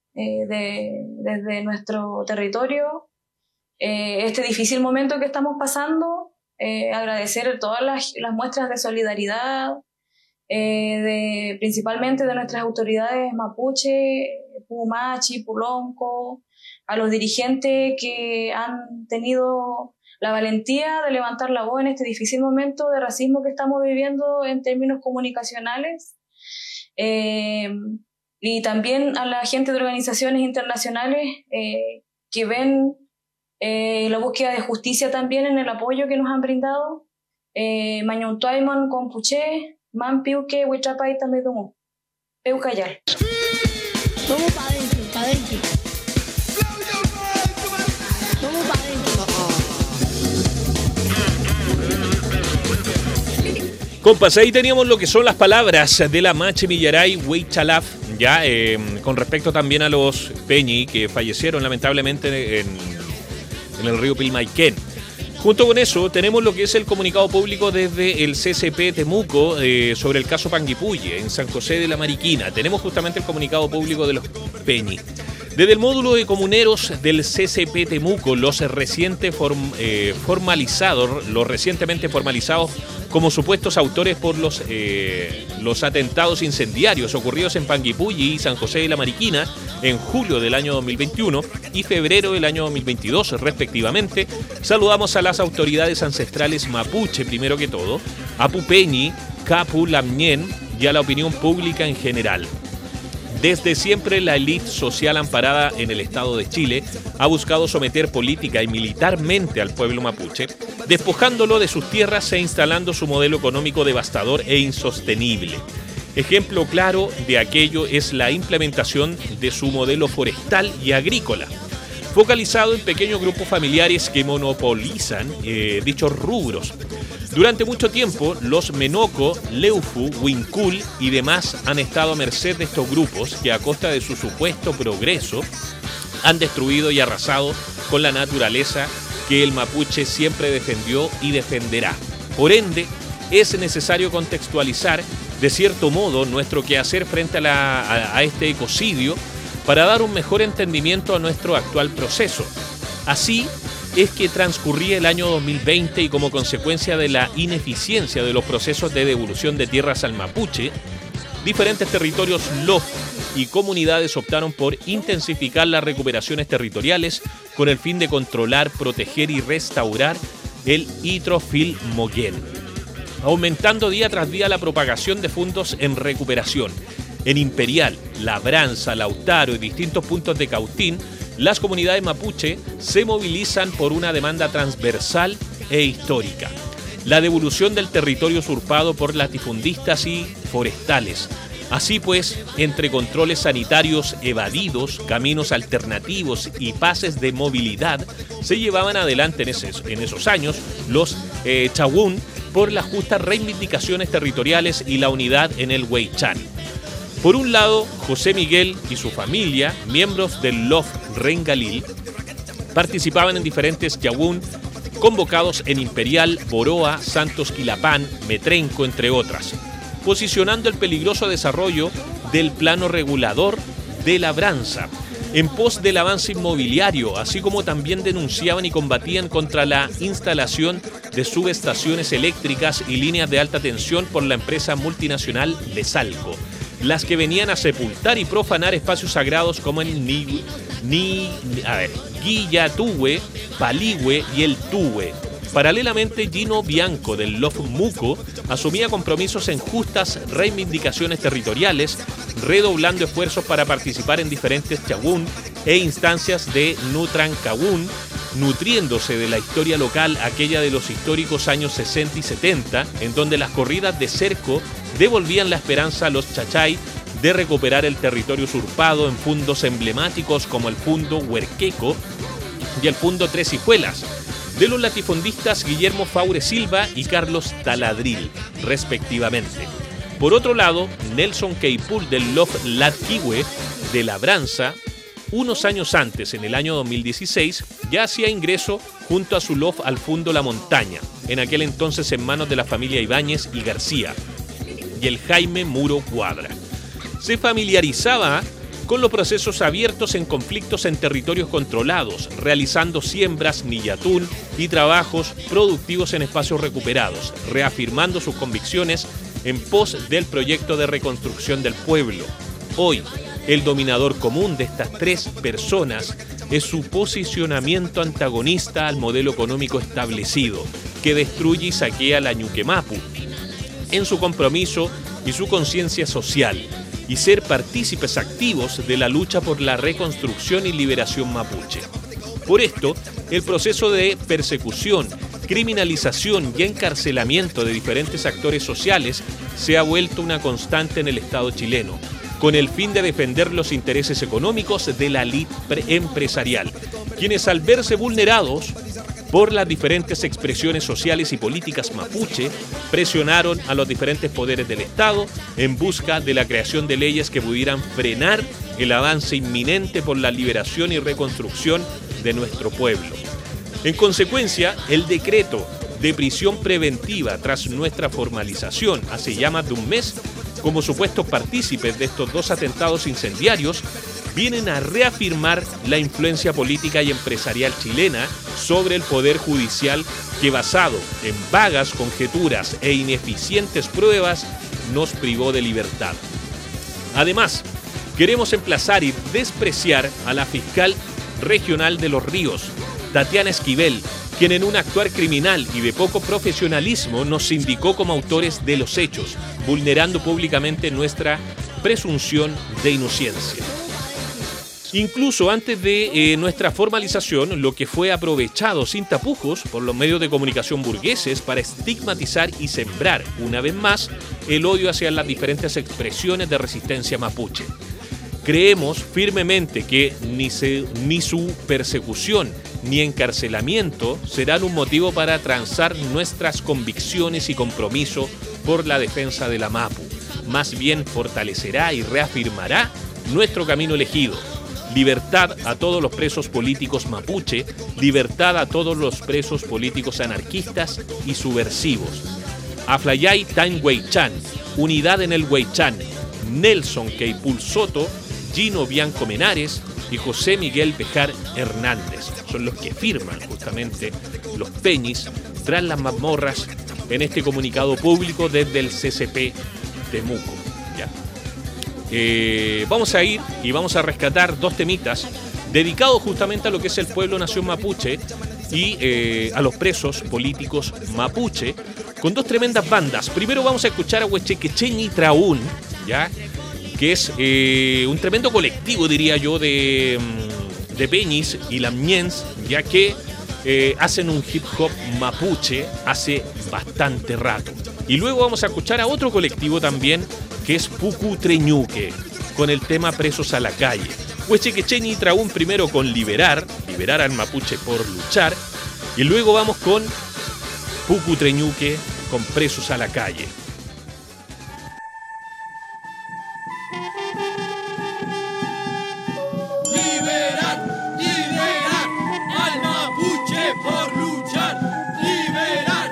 desde nuestro territorio este difícil momento que estamos pasando, agradecer todas las muestras de solidaridad, principalmente de nuestras autoridades mapuche, Pumachi, Pulonco, a los dirigentes que han tenido la valentía de levantar la voz en este difícil momento de racismo que estamos viviendo en términos comunicacionales, y también a la gente de organizaciones internacionales que ven la búsqueda de justicia también en el apoyo que nos han brindado. Mañuntuaymon con Puché, Man Piuque, Huitrapay también Dumu, Peucayal. Vamos para adentro, para adentro. Compas, ahí teníamos lo que son las palabras de la Mache Millaray Huaychalaf, ya con respecto también a los Peñi que fallecieron lamentablemente en el río Pilmaiquén. Junto con eso tenemos lo que es el comunicado público desde el CCP Temuco sobre el caso Panguipulli en San José de la Mariquina. Tenemos justamente el comunicado público de los Peñi. Desde el módulo de comuneros del CCP Temuco, los recientemente formalizados como supuestos autores por los atentados incendiarios ocurridos en Panguipulli y San José de la Mariquina en julio del año 2021 y febrero del año 2022, respectivamente, saludamos a las autoridades ancestrales mapuche, primero que todo, a Pupeñi, Capu, Lamñén y a la opinión pública en general. Desde siempre la élite social amparada en el Estado de Chile ha buscado someter política y militarmente al pueblo mapuche, despojándolo de sus tierras e instalando su modelo económico devastador e insostenible. Ejemplo claro de aquello es la implementación de su modelo forestal y agrícola, focalizado en pequeños grupos familiares que monopolizan dichos rubros. Durante mucho tiempo, los Menoco, Leufu, Huincul y demás han estado a merced de estos grupos que a costa de su supuesto progreso han destruido y arrasado con la naturaleza que el mapuche siempre defendió y defenderá. Por ende, es necesario contextualizar de cierto modo nuestro quehacer frente a este ecocidio para dar un mejor entendimiento a nuestro actual proceso. Así es que transcurría el año 2020 y como consecuencia de la ineficiencia de los procesos de devolución de tierras al mapuche, diferentes territorios LOF y comunidades optaron por intensificar las recuperaciones territoriales con el fin de controlar, proteger y restaurar el Itrofilmoquén, aumentando día tras día la propagación de fondos en recuperación. En Imperial, Labranza, Lautaro y distintos puntos de Cautín, las comunidades mapuche se movilizan por una demanda transversal e histórica: la devolución del territorio usurpado por latifundistas y forestales. Así pues, entre controles sanitarios evadidos, caminos alternativos y pases de movilidad, se llevaban adelante en esos años los Chawún por las justas reivindicaciones territoriales y la unidad en el Huaychán. Por un lado, José Miguel y su familia, miembros del LOF Rengalil, participaban en diferentes Yawún convocados en Imperial, Boroa, Santos Quilapán, Metrenco, entre otras, posicionando el peligroso desarrollo del plano regulador de Labranza en pos del avance inmobiliario, así como también denunciaban y combatían contra la instalación de subestaciones eléctricas y líneas de alta tensión por la empresa multinacional Lesalco, las que venían a sepultar y profanar espacios sagrados como el Guillatúe, Paligüe y el Túe. Paralelamente, Gino Bianco del Lof Muco asumía compromisos en justas reivindicaciones territoriales, redoblando esfuerzos para participar en diferentes chawún e instancias de Nutrancawún, nutriéndose de la historia local, aquella de los históricos años 60 y 70, en donde las corridas de cerco devolvían la esperanza a los chachay de recuperar el territorio usurpado en fundos emblemáticos como el Fundo Huerqueco y el Fundo Tres Hijuelas, de los latifundistas Guillermo Faure Silva y Carlos Taladril, respectivamente. Por otro lado, Nelson Keipul del Lof Latquihue de Labranza, unos años antes, en el año 2016, ya hacía ingreso junto a su Lof al Fundo La Montaña, en aquel entonces en manos de la familia Ibáñez y García, y el Jaime Muro Cuadra. Se familiarizaba con los procesos abiertos en conflictos en territorios controlados, realizando siembras, millatún y trabajos productivos en espacios recuperados, reafirmando sus convicciones en pos del proyecto de reconstrucción del pueblo. Hoy, el dominador común de estas tres personas es su posicionamiento antagonista al modelo económico establecido, que destruye y saquea la Ñuquemapu, en su compromiso y su conciencia social, y ser partícipes activos de la lucha por la reconstrucción y liberación mapuche. Por esto, el proceso de persecución, criminalización y encarcelamiento de diferentes actores sociales se ha vuelto una constante en el Estado chileno, con el fin de defender los intereses económicos de la élite empresarial, quienes al verse vulnerados por las diferentes expresiones sociales y políticas mapuche, presionaron a los diferentes poderes del Estado en busca de la creación de leyes que pudieran frenar el avance inminente por la liberación y reconstrucción de nuestro pueblo. En consecuencia, el decreto de prisión preventiva tras nuestra formalización hace ya más de un mes como supuestos partícipes de estos dos atentados incendiarios, vienen a reafirmar la influencia política y empresarial chilena sobre el Poder Judicial que, basado en vagas conjeturas e ineficientes pruebas, nos privó de libertad. Además, queremos emplazar y despreciar a la fiscal regional de Los Ríos, Tatiana Esquivel, quien en un actuar criminal y de poco profesionalismo nos indicó como autores de los hechos, vulnerando públicamente nuestra presunción de inocencia. Incluso antes de nuestra formalización, lo que fue aprovechado sin tapujos por los medios de comunicación burgueses para estigmatizar y sembrar, una vez más, el odio hacia las diferentes expresiones de resistencia mapuche. Creemos firmemente que ni su persecución ni encarcelamiento serán un motivo para transar nuestras convicciones y compromiso por la defensa de la Mapu. Más bien fortalecerá y reafirmará nuestro camino elegido. Libertad a todos los presos políticos mapuche, libertad a todos los presos políticos anarquistas y subversivos. Aflayay Tan Huaychan, unidad en el Huaychan, Nelson Queipul Soto, Gino Bianco Menares y José Miguel Bejar Hernández. Son los que firman justamente los peñis tras las mazmorras en este comunicado público desde el CCP Temuco. Ya. Vamos a ir y vamos a rescatar dos temitas dedicados justamente a lo que es el pueblo nación mapuche y a los presos políticos mapuche, con dos tremendas bandas. Primero vamos a escuchar a Huechequecheñi Traún, ¿ya?, que es un tremendo colectivo, diría yo, de peñis y lamñens, ya que hacen un hip hop mapuche hace bastante rato. Y luego vamos a escuchar a otro colectivo también, que es Pucutreñuque, con el tema Presos a la Calle. Huechequecheñi Traún primero con liberar al mapuche por luchar, y luego vamos con Pucutreñuque con Presos a la Calle. Por luchar, liberar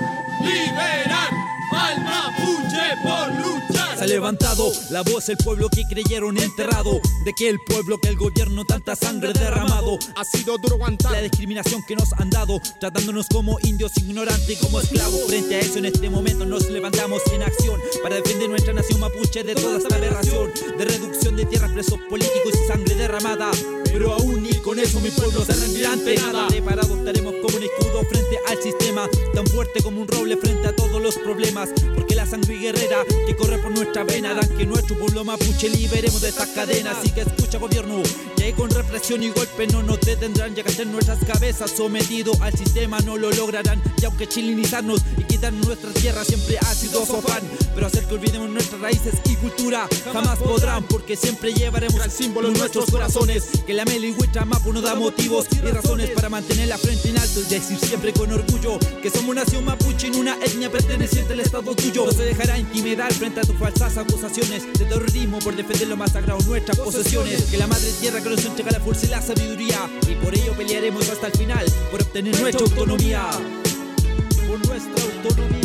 al mapuche por luchar. Se ha levantado la voz del pueblo que creyeron enterrado, de que el pueblo que el gobierno tanta sangre derramado. Ha sido duro aguantar la discriminación que nos han dado, tratándonos como indios ignorantes y como esclavos. Frente a eso en este momento nos levantamos en acción para defender nuestra nación mapuche de toda esta aberración de reducción de tierras, presos políticos y sangre derramada. Pero aún ni con eso mi pueblo se rendirá ante nada. Preparados estaremos como un escudo frente al sistema, tan fuerte como un roble frente a todos los problemas, porque la sangre guerrera que corre por nuestra vena dan que nuestro pueblo mapuche liberemos de estas cadenas. Así que escucha, gobierno, que con represión y golpe no nos detendrán, ya que en nuestras cabezas sometido al sistema no lo lograrán. Y aunque chilinizarnos y quitarnos nuestra tierra siempre ha sido su afán, pero hacer que olvidemos nuestras raíces y cultura jamás podrán, porque siempre llevaremos el símbolo en nuestros corazones, que la Meli Huicha Mapu nos da motivos y razones para mantener la frente en alto y decir siempre con orgullo que somos nación mapuche en una etnia perteneciente al estado tuyo. No se dejará intimidar frente a tus falsas acusaciones de terrorismo por defender lo más sagrado, nuestras posesiones, que la madre tierra que nos entrega la fuerza y la sabiduría, y por ello pelearemos hasta el final por obtener nuestra autonomía, por nuestra autonomía.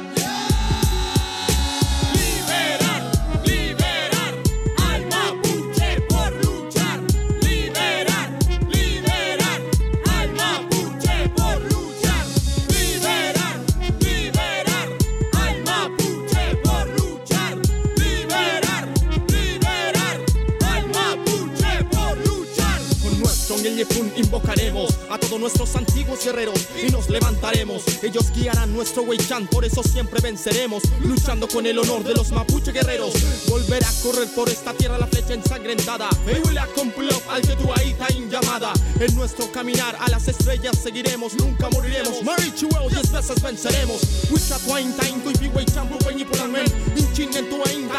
Invocaremos a todos nuestros antiguos guerreros y nos levantaremos. Ellos guiarán nuestro Huaychan, por eso siempre venceremos, luchando con el honor de los mapuche guerreros. Volverá a correr por esta tierra la flecha ensangrentada, al que tu ahí está en llamada. En nuestro caminar a las estrellas seguiremos, nunca moriremos. Marichuel 10 veces venceremos. Huicha tuain tain kui bi Huaychan pupeñi pulanmen, inchin en tuain tain kui bi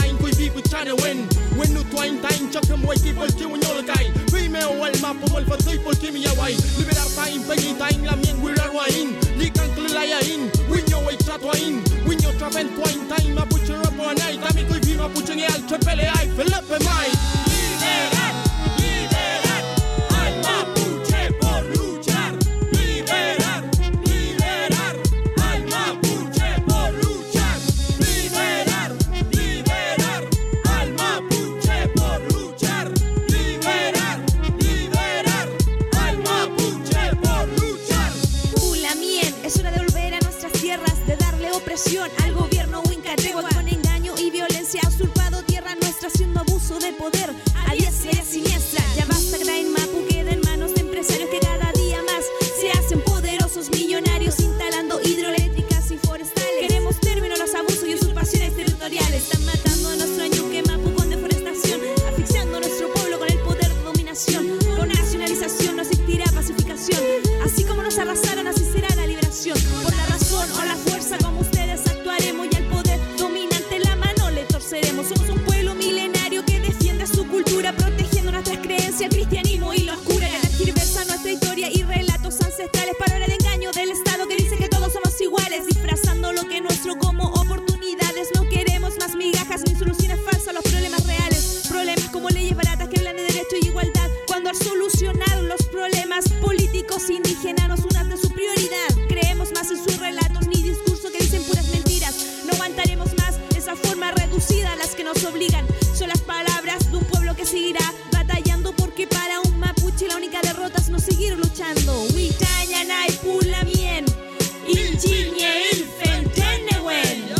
people trying to win. When no twine time, chuck them white people que un yolo kai. Female wal mapo wal fatay por que mi yawai. Liberar time, pegi time, la mien wirar wain. Likan klulayain, winyo way tratwain. Winyo traven twine time, ma butcher up one night. Ami koi vino pucheng al trepele ai, Felipe mai. Liberar, liberar, al mapuche por luchar. Liberar, liberar, al mapuche por luchar. Liberar, liberar, al mapuche por luchar. Liberar, liberar, al mapuche por luchar. Pulamien, es hora de volver a nuestras tierras, de darle opresión al gobierno Huincatregua con engaño y violencia ha usurpado tierra nuestra haciendo abuso de poder a diestra y a siniestra. Ya basta que en Mapu queda en manos de empresarios que cada día más se hacen poderosos millonarios instalando hidroeléctricas y forestales. Queremos término a los abusos y usurpaciones territoriales. Están matando a nuestro Ñuque Mapu con deforestación, asfixiando a nuestro pueblo con el poder de dominación. Con nacionalización no existirá pacificación. Así como nos arrasaron, así será la liberación. Por la razón o la fuerza como ustedes actuaremos y al poder dominante la mano le torceremos. Somos un pueblo milenario que defiende su cultura, protegiendo nuestras creencias, el cristianismo y la oscura. Y al tergiversar nuestra historia y relatos ancestrales, palabra de engaño del Estado que dice que todos somos iguales, disfrazando lo que es nuestro como oportunidades. No queremos más migajas ni soluciones falsas a los problemas reales. Problemas como leyes baratas que hablan de derecho y igualdad, cuando al solucionar los problemas políticos indígenas no es una de su prioridad. Creemos más en sus relatos ni discursos que dicen puras mentiras. No aguantaremos más esa forma reducida a las que nos obligan. Son las palabras de un pueblo que seguirá batallando, porque para un mapuche la única derrota es no seguir luchando. Huitañanay pulamien, inchiñe ilfen tenewen.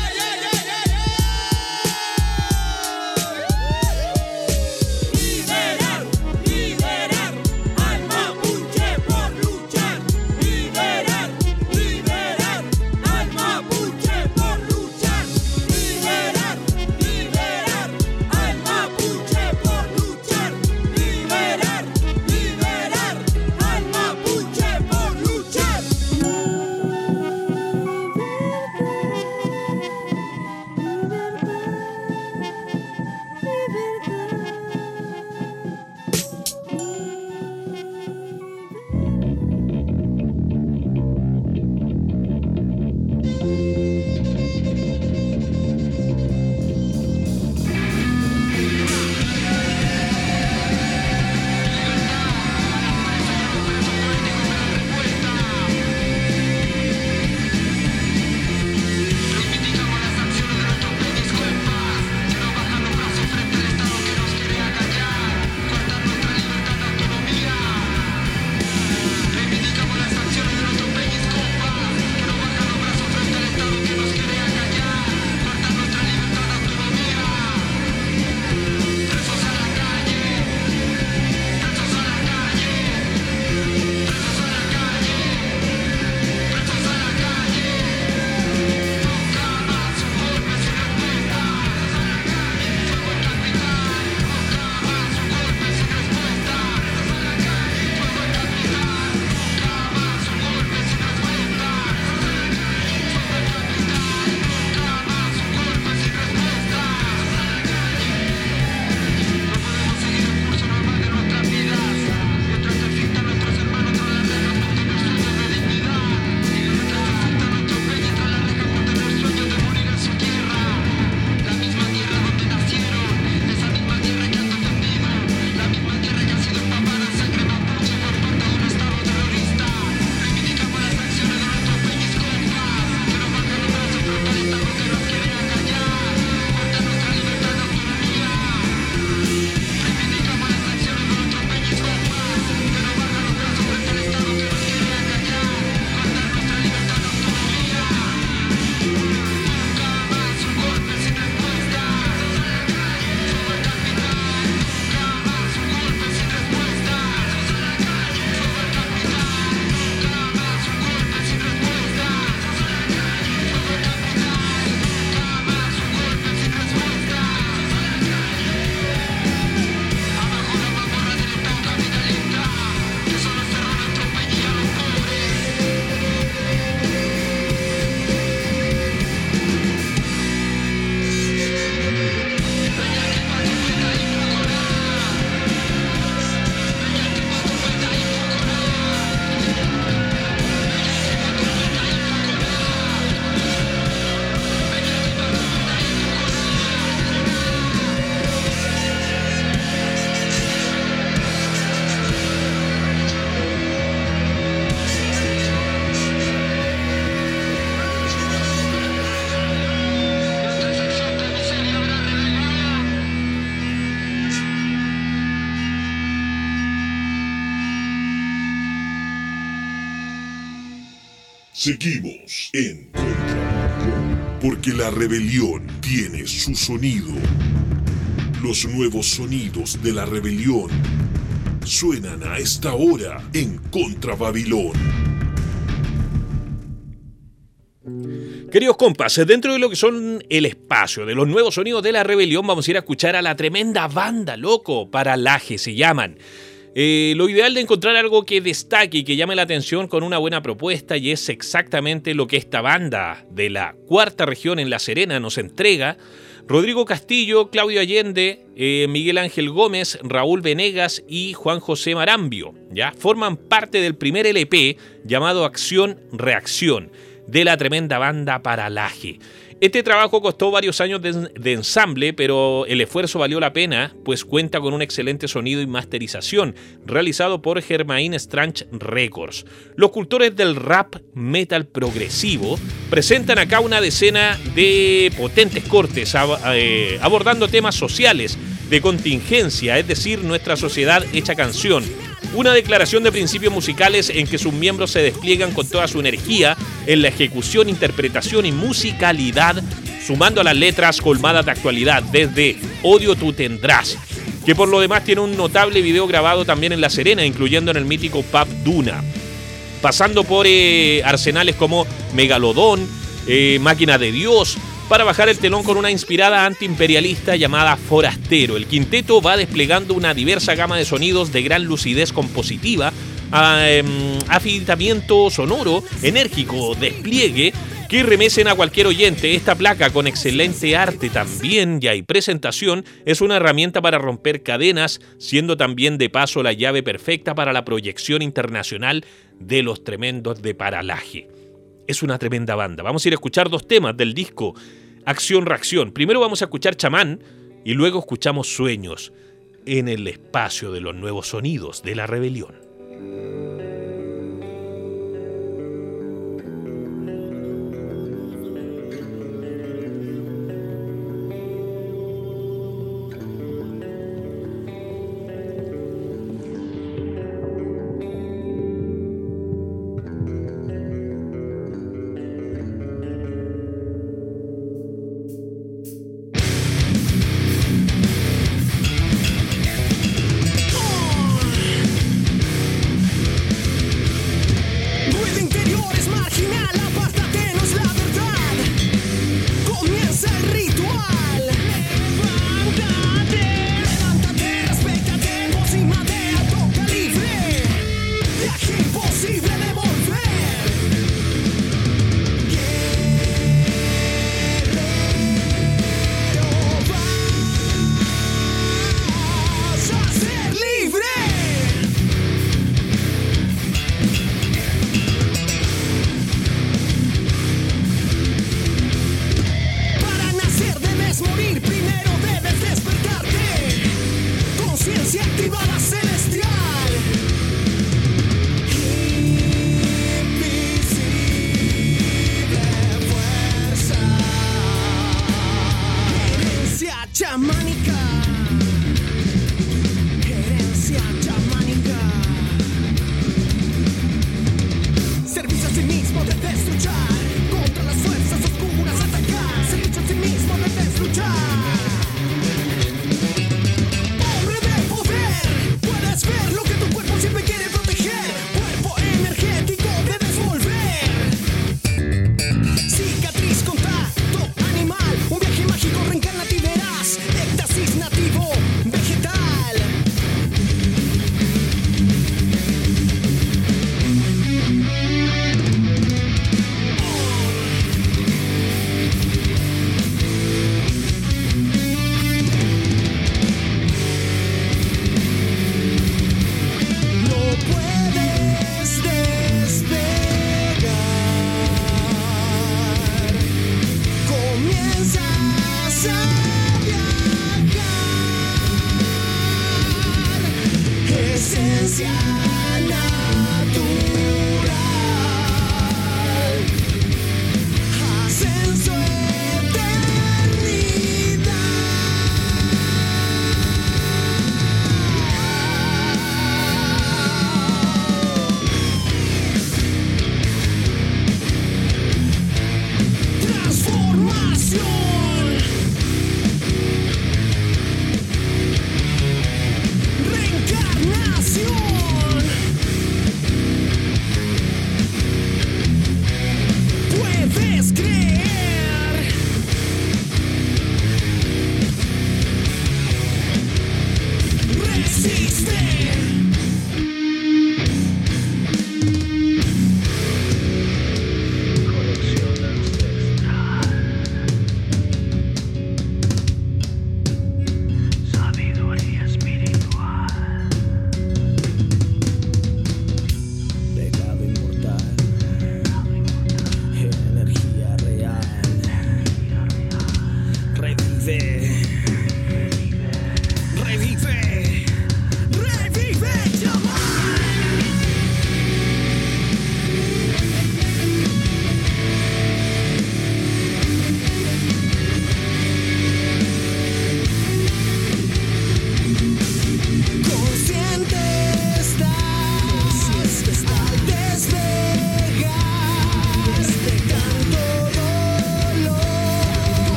Liberar, liberar, al mapuche por luchar. Liberar, liberar, al mapuche por luchar. Liberar, liberar, Seguimos en Contra, porque la rebelión tiene su sonido. Los nuevos sonidos de la rebelión suenan a esta hora en Contra Babilón. Queridos compas, dentro de lo que son el espacio de los nuevos sonidos de la rebelión, vamos a ir a escuchar a la tremenda banda, loco, Paralaje se llaman. Lo ideal de encontrar algo que destaque y que llame la atención con una buena propuesta, y es exactamente lo que esta banda de la cuarta región en La Serena nos entrega. Rodrigo Castillo, Claudio Allende, Miguel Ángel Gómez, Raúl Venegas y Juan José Marambio, ¿ya? Forman parte del primer LP llamado Acción Reacción de la tremenda banda Paralaje. Este trabajo costó varios años de ensamble, pero el esfuerzo valió la pena, pues cuenta con un excelente sonido y masterización, realizado por Germain Strange Records. Los cultores del rap metal progresivo presentan acá una decena de potentes cortes, abordando temas sociales de contingencia, es decir, nuestra sociedad hecha canción. Una declaración de principios musicales en que sus miembros se despliegan con toda su energía en la ejecución, interpretación y musicalidad, sumando a las letras colmadas de actualidad, desde Odio tú tendrás, que por lo demás tiene un notable video grabado también en La Serena, incluyendo en el mítico Pub Duna, pasando por arsenales como Megalodón, Máquina de Dios, para bajar el telón con una inspirada antiimperialista llamada Forastero. El quinteto va desplegando una diversa gama de sonidos de gran lucidez compositiva, afilamiento sonoro, enérgico despliegue que remecen a cualquier oyente. Esta placa, con excelente arte también y presentación, es una herramienta para romper cadenas, siendo también de paso la llave perfecta para la proyección internacional de los tremendos de Paralaje. Es una tremenda banda. Vamos a ir a escuchar dos temas del disco Acción Reacción. Primero vamos a escuchar Chamán y luego escuchamos Sueños, en el espacio de los nuevos sonidos de la rebelión.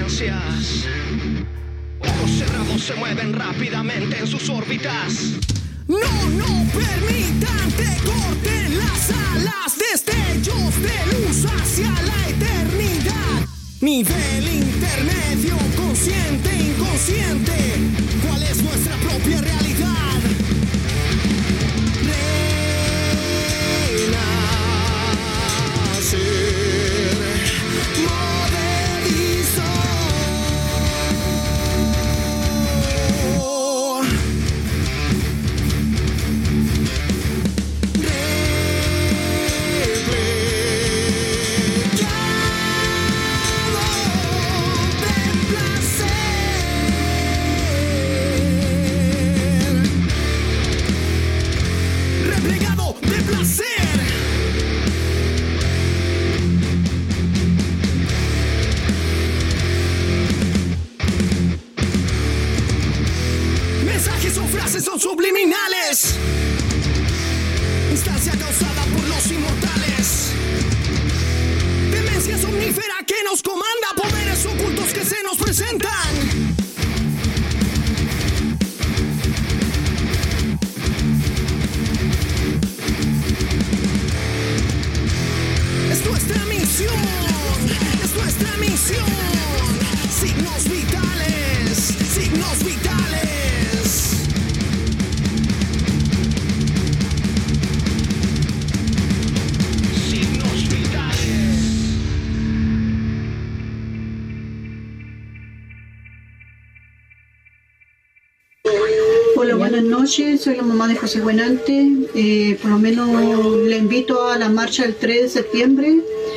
distancias. Ojos cerrados se mueven rápidamente en sus órbitas. No permitan que corten las alas, destellos de luz hacia la eternidad. Nivel intermedio, consciente, inconsciente. ¿Cuál es nuestra propia realidad? Son subliminales. Instancia causada por los inmortales. Demencia somnífera que nos comanda. Poderes ocultos que se nos presentan. Es nuestra misión. Es nuestra misión. Signos vitales. Signos vitales. Hola, buenas noches, soy la mamá de José Buenante. Por lo menos le invito a la marcha el 3 de septiembre.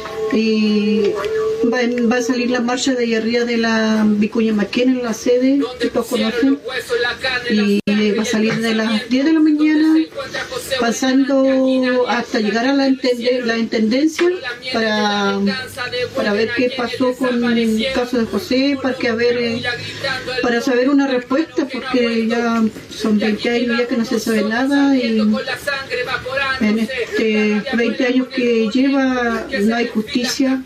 Va a salir la marcha de allá arriba de la Vicuña Maquena, en la sede, que todos conocen. Y va a salir de las 10 de la mañana, pasando hasta llegar a la intendencia para ver qué pasó con el caso de José, para saber una respuesta, porque ya son 20 años ya que no se sabe nada, y en este 20 años que lleva no hay justicia.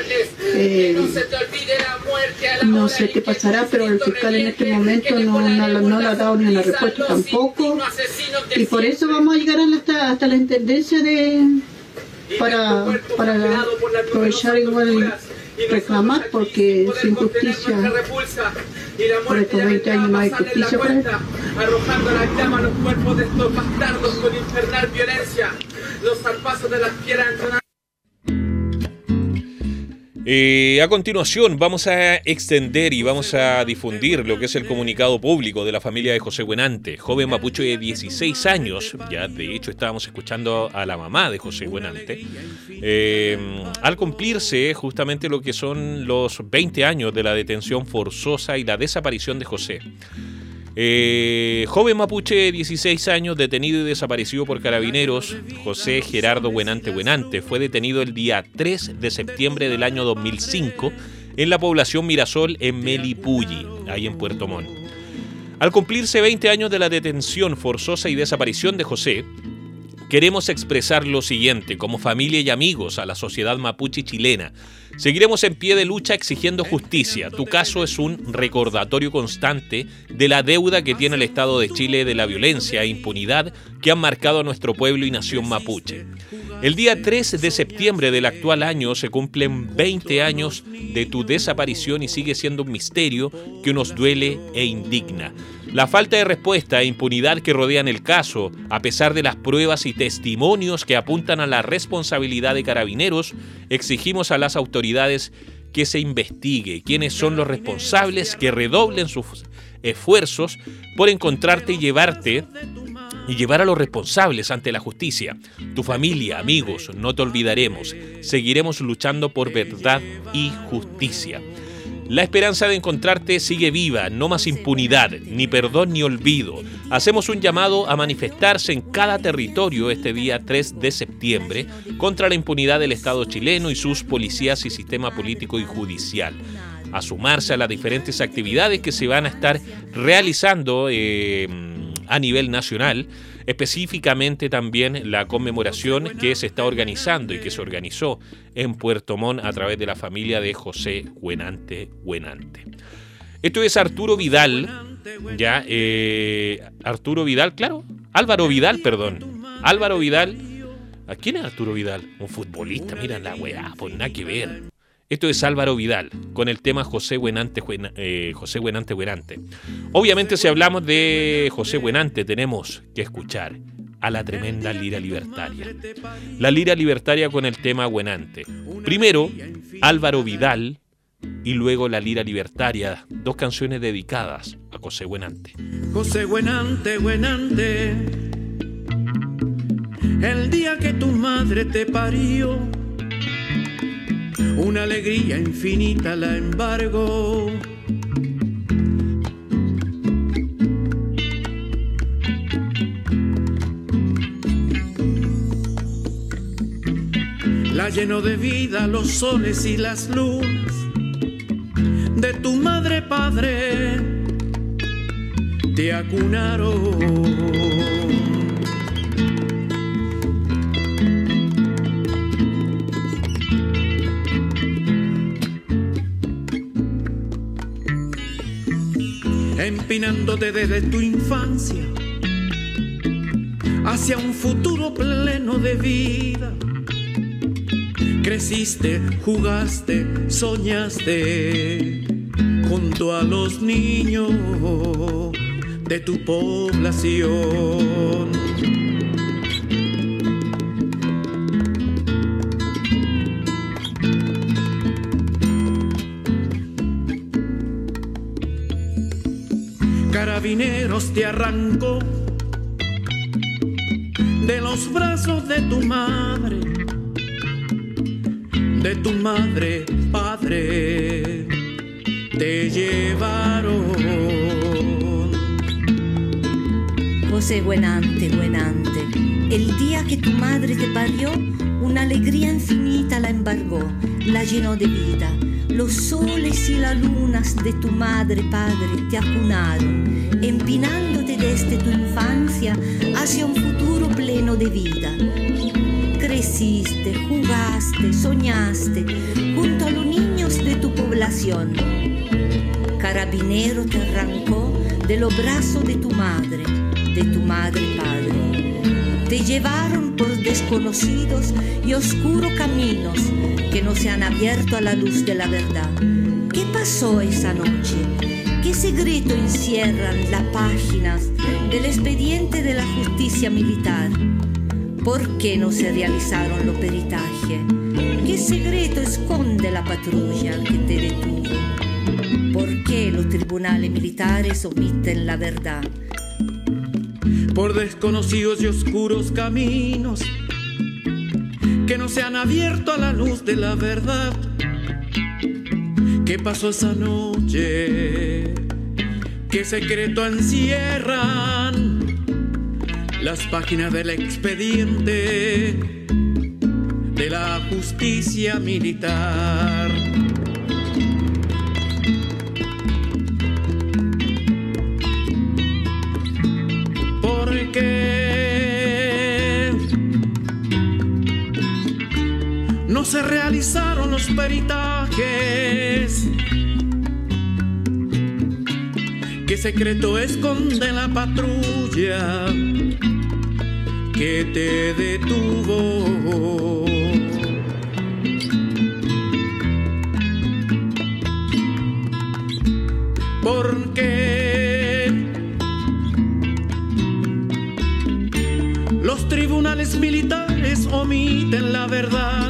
No sé qué pasará, pero el fiscal en este momento no le ha dado ni una respuesta tampoco, y por eso vamos a llegar hasta la intendencia para aprovechar igual reclamar, porque sin justicia por estos 20 años no hay justicia para él. Arrojando a la llama los cuerpos de estos bastardos con infernal violencia, los zarpazos de las piedras entonadas. A continuación vamos a extender y vamos a difundir lo que es el comunicado público de la familia de José Buenante, joven mapuche de 16 años, ya de hecho estábamos escuchando a la mamá de José Buenante, al cumplirse justamente lo que son los 20 años de la detención forzosa y la desaparición de José. Joven mapuche de 16 años detenido y desaparecido por carabineros, José Gerardo Buenante fue detenido el día 3 de septiembre del año 2005 en la población Mirasol en Melipulli, ahí en Puerto Montt. Al cumplirse 20 años de la detención forzosa y desaparición de José, queremos expresar lo siguiente: como familia y amigos a la sociedad mapuche chilena, seguiremos en pie de lucha exigiendo justicia. Tu caso es un recordatorio constante de la deuda que tiene el Estado de Chile de la violencia e impunidad que han marcado a nuestro pueblo y nación mapuche. El día 3 de septiembre del actual año se cumplen 20 años de tu desaparición y sigue siendo un misterio que nos duele e indigna. La falta de respuesta e impunidad que rodean el caso, a pesar de las pruebas y testimonios que apuntan a la responsabilidad de carabineros, exigimos a las autoridades que se investigue quiénes son los responsables, que redoblen sus esfuerzos por encontrarte y llevar a los responsables ante la justicia. Tu familia, amigos, no te olvidaremos. Seguiremos luchando por verdad y justicia. La esperanza de encontrarte sigue viva, no más impunidad, ni perdón ni olvido. Hacemos un llamado a manifestarse en cada territorio este día 3 de septiembre contra la impunidad del Estado chileno y sus policías y sistema político y judicial. A sumarse a las diferentes actividades que se van a estar realizando a nivel nacional específicamente también la conmemoración que se está organizando y que se organizó en Puerto Montt a través de la familia de José Huenante Huenante. Esto es Arturo Vidal, ya, Arturo Vidal, claro, Álvaro Vidal, perdón, Álvaro Vidal. ¿A quién es Arturo Vidal? Un futbolista, mira la weá, pues nada que ver. Esto es Álvaro Vidal, con el tema José Huenante Huenante. Obviamente, si hablamos de José Huenante, tenemos que escuchar a la tremenda Lira Libertaria. La Lira Libertaria con el tema Huenante. Primero, Álvaro Vidal, y luego la Lira Libertaria, 2 canciones dedicadas a José Huenante. José Huenante, Huenante, el día que tu madre te parió, una alegría infinita la embargó. La llenó de vida los soles y las lunas de tu madre padre, te acunaron. Empinándote desde tu infancia hacia un futuro pleno de vida. Creciste, jugaste, soñaste junto a los niños de tu población. Carabineros te arrancó de los brazos de tu madre padre, te llevaron. José Huenante, Huenante, el día que tu madre te parió, una alegría infinita la embargó, la llenó de vida. Los soles y las lunas de tu madre padre te acunaron, empinándote desde tu infancia hacia un futuro pleno de vida. Creciste, jugaste, soñaste junto a los niños de tu población. Carabinero te arrancó de los brazos de tu madre padre. Te llevaron por desconocidos y oscuros caminos que no se han abierto a la luz de la verdad. ¿Qué pasó esa noche? ¿Qué secreto encierran las páginas del expediente de la justicia militar? ¿Por qué no se realizaron los peritajes? ¿Qué secreto esconde la patrulla que te detuvo? ¿Por qué los tribunales militares omiten la verdad? Por desconocidos y oscuros caminos que no se han abierto a la luz de la verdad. ¿Qué pasó esa noche? ¿Qué secreto encierran las páginas del expediente de la justicia militar? Porque no se realizaron los peritajes. ¿Qué secreto esconde la patrulla que te detuvo? Porque los tribunales militares omiten la verdad.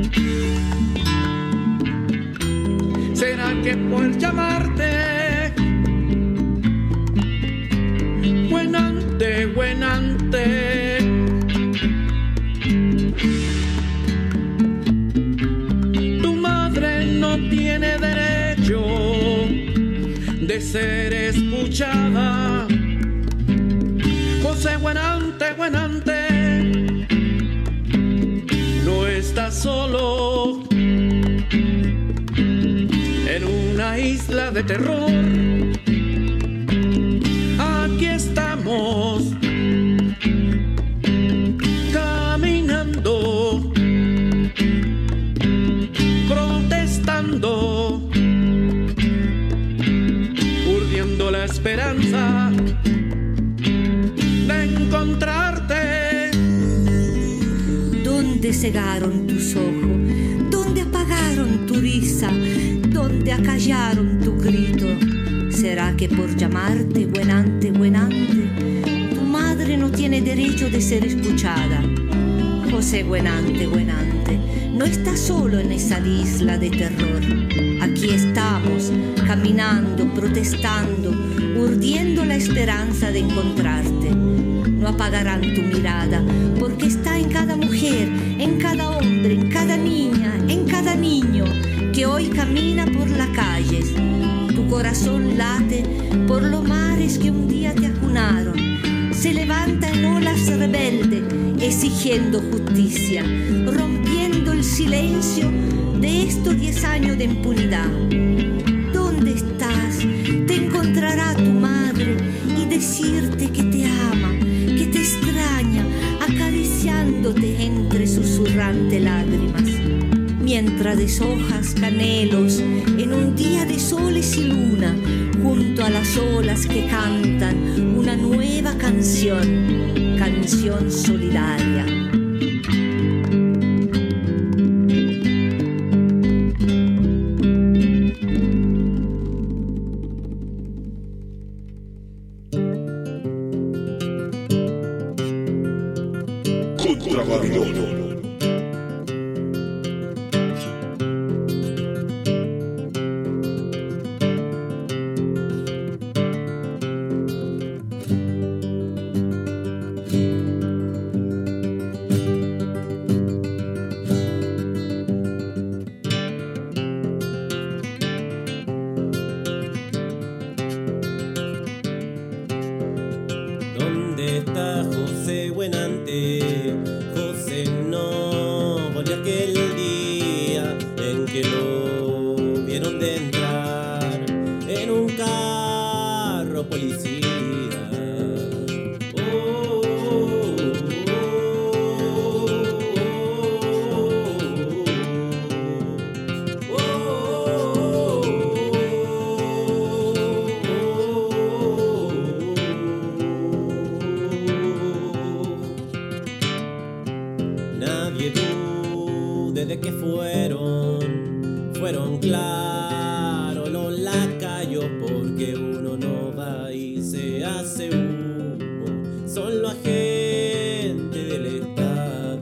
¿Será que por llamarte buenante, buenante, tu madre no tiene derecho de ser escuchada? José Buenante, Buenante, no estás solo en una isla de terror. Aquí estamos caminando, protestando, urdiendo la esperanza de encontrarte. ¿Dónde cegaron tus ojos? ¿Dónde apagaron tu risa? ¿Dónde acallaron tu grito? ¿Será que por llamarte Buenante, Buenante, tu madre no tiene derecho de ser escuchada? José Buenante, Buenante, no estás solo en esa isla de terror. Aquí estamos, caminando, protestando, urdiendo la esperanza de encontrarte. No apagarán tu mirada, porque está en cada mujer, en cada hombre, en cada niña, en cada niño que hoy camina por las calles. Tu corazón late por los mares que un día te acunaron. Se levanta en olas rebeldes, exigiendo justicia, rompiendo el silencio de estos 10 años de impunidad. ¿Dónde estás? Te encontrará tu madre y decirte que te ama, que te extraña, acariciándote entre susurrantes lágrimas. Mientras deshojas canelos en un día de soles y luna, junto a las olas que cantan una nueva canción, canción solidaria. Contra Babilonia. ¿Dónde está José Buenante? José no volvió aquel día en que lo vieron de entrar en un carro policía. Nadie dude de que fueron claros los lacayos, porque uno no va y se hace humo, son los agentes del Estado.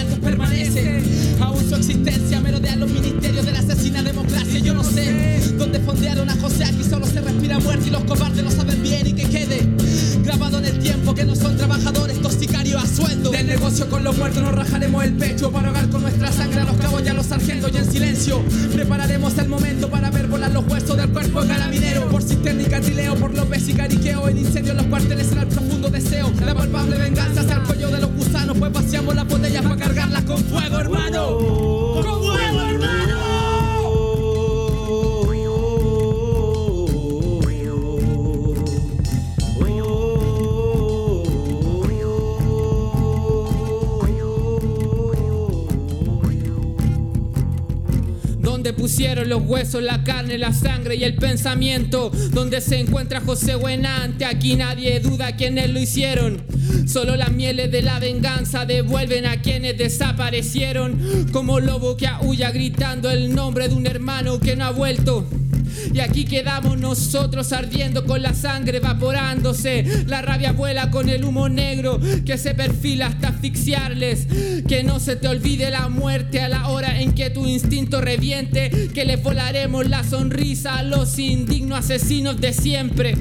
muertos permanece. Aún su existencia merodea los ministerios de la asesina democracia. Yo no sé dónde fondearon a José, aquí solo se respira muerte y los cobardes lo saben bien. Y que quede grabado en el tiempo que no son trabajadores, estos sicarios a sueldo. Del negocio con los muertos nos rajaremos el pecho para ahogar con nuestra sangre a los cabos y a los sargentos. Y en silencio prepararemos el momento para ver volar los huesos del cuerpo de carabinero. Por cisterna y catrileo, por López y Cariqueo, en incendio en los cuarteles será el profundo deseo. La palpable venganza hacia el cuello de los gusanos, pues vaciamos las botellas para cargarlas con fuego, hermano. ¡Con fuego, hermano! Donde pusieron los huesos, la carne, la sangre y el pensamiento. Donde se encuentra José Buenante, aquí nadie duda quiénes lo hicieron. Solo las mieles de la venganza devuelven a quienes desaparecieron. Como lobo que aúlla gritando el nombre de un hermano que no ha vuelto. Y aquí quedamos nosotros ardiendo con la sangre evaporándose. La rabia vuela con el humo negro que se perfila hasta asfixiarles. Que no se te olvide la muerte a la hora en que tu instinto reviente. Que le volaremos la sonrisa a los indignos asesinos de siempre.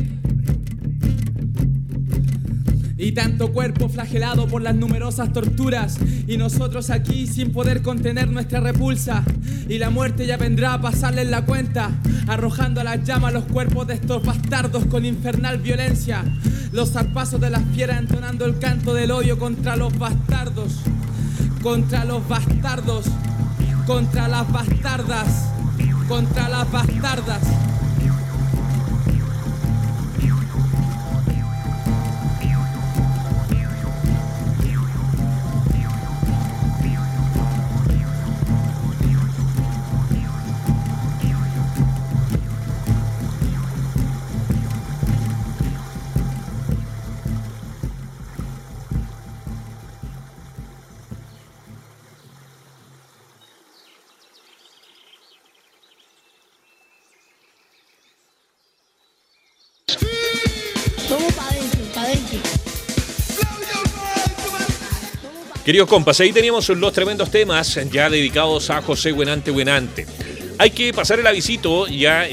Y tanto cuerpo flagelado por las numerosas torturas, y nosotros aquí sin poder contener nuestra repulsa. Y la muerte ya vendrá a pasarles la cuenta, arrojando a las llamas los cuerpos de estos bastardos con infernal violencia. Los zarpazos de las fieras entonando el canto del odio contra los bastardos. Contra los bastardos. Contra las bastardas. Contra las bastardas. Queridos compas, ahí teníamos los tremendos temas ya dedicados a José Buenante. Hay que pasar el avisito ya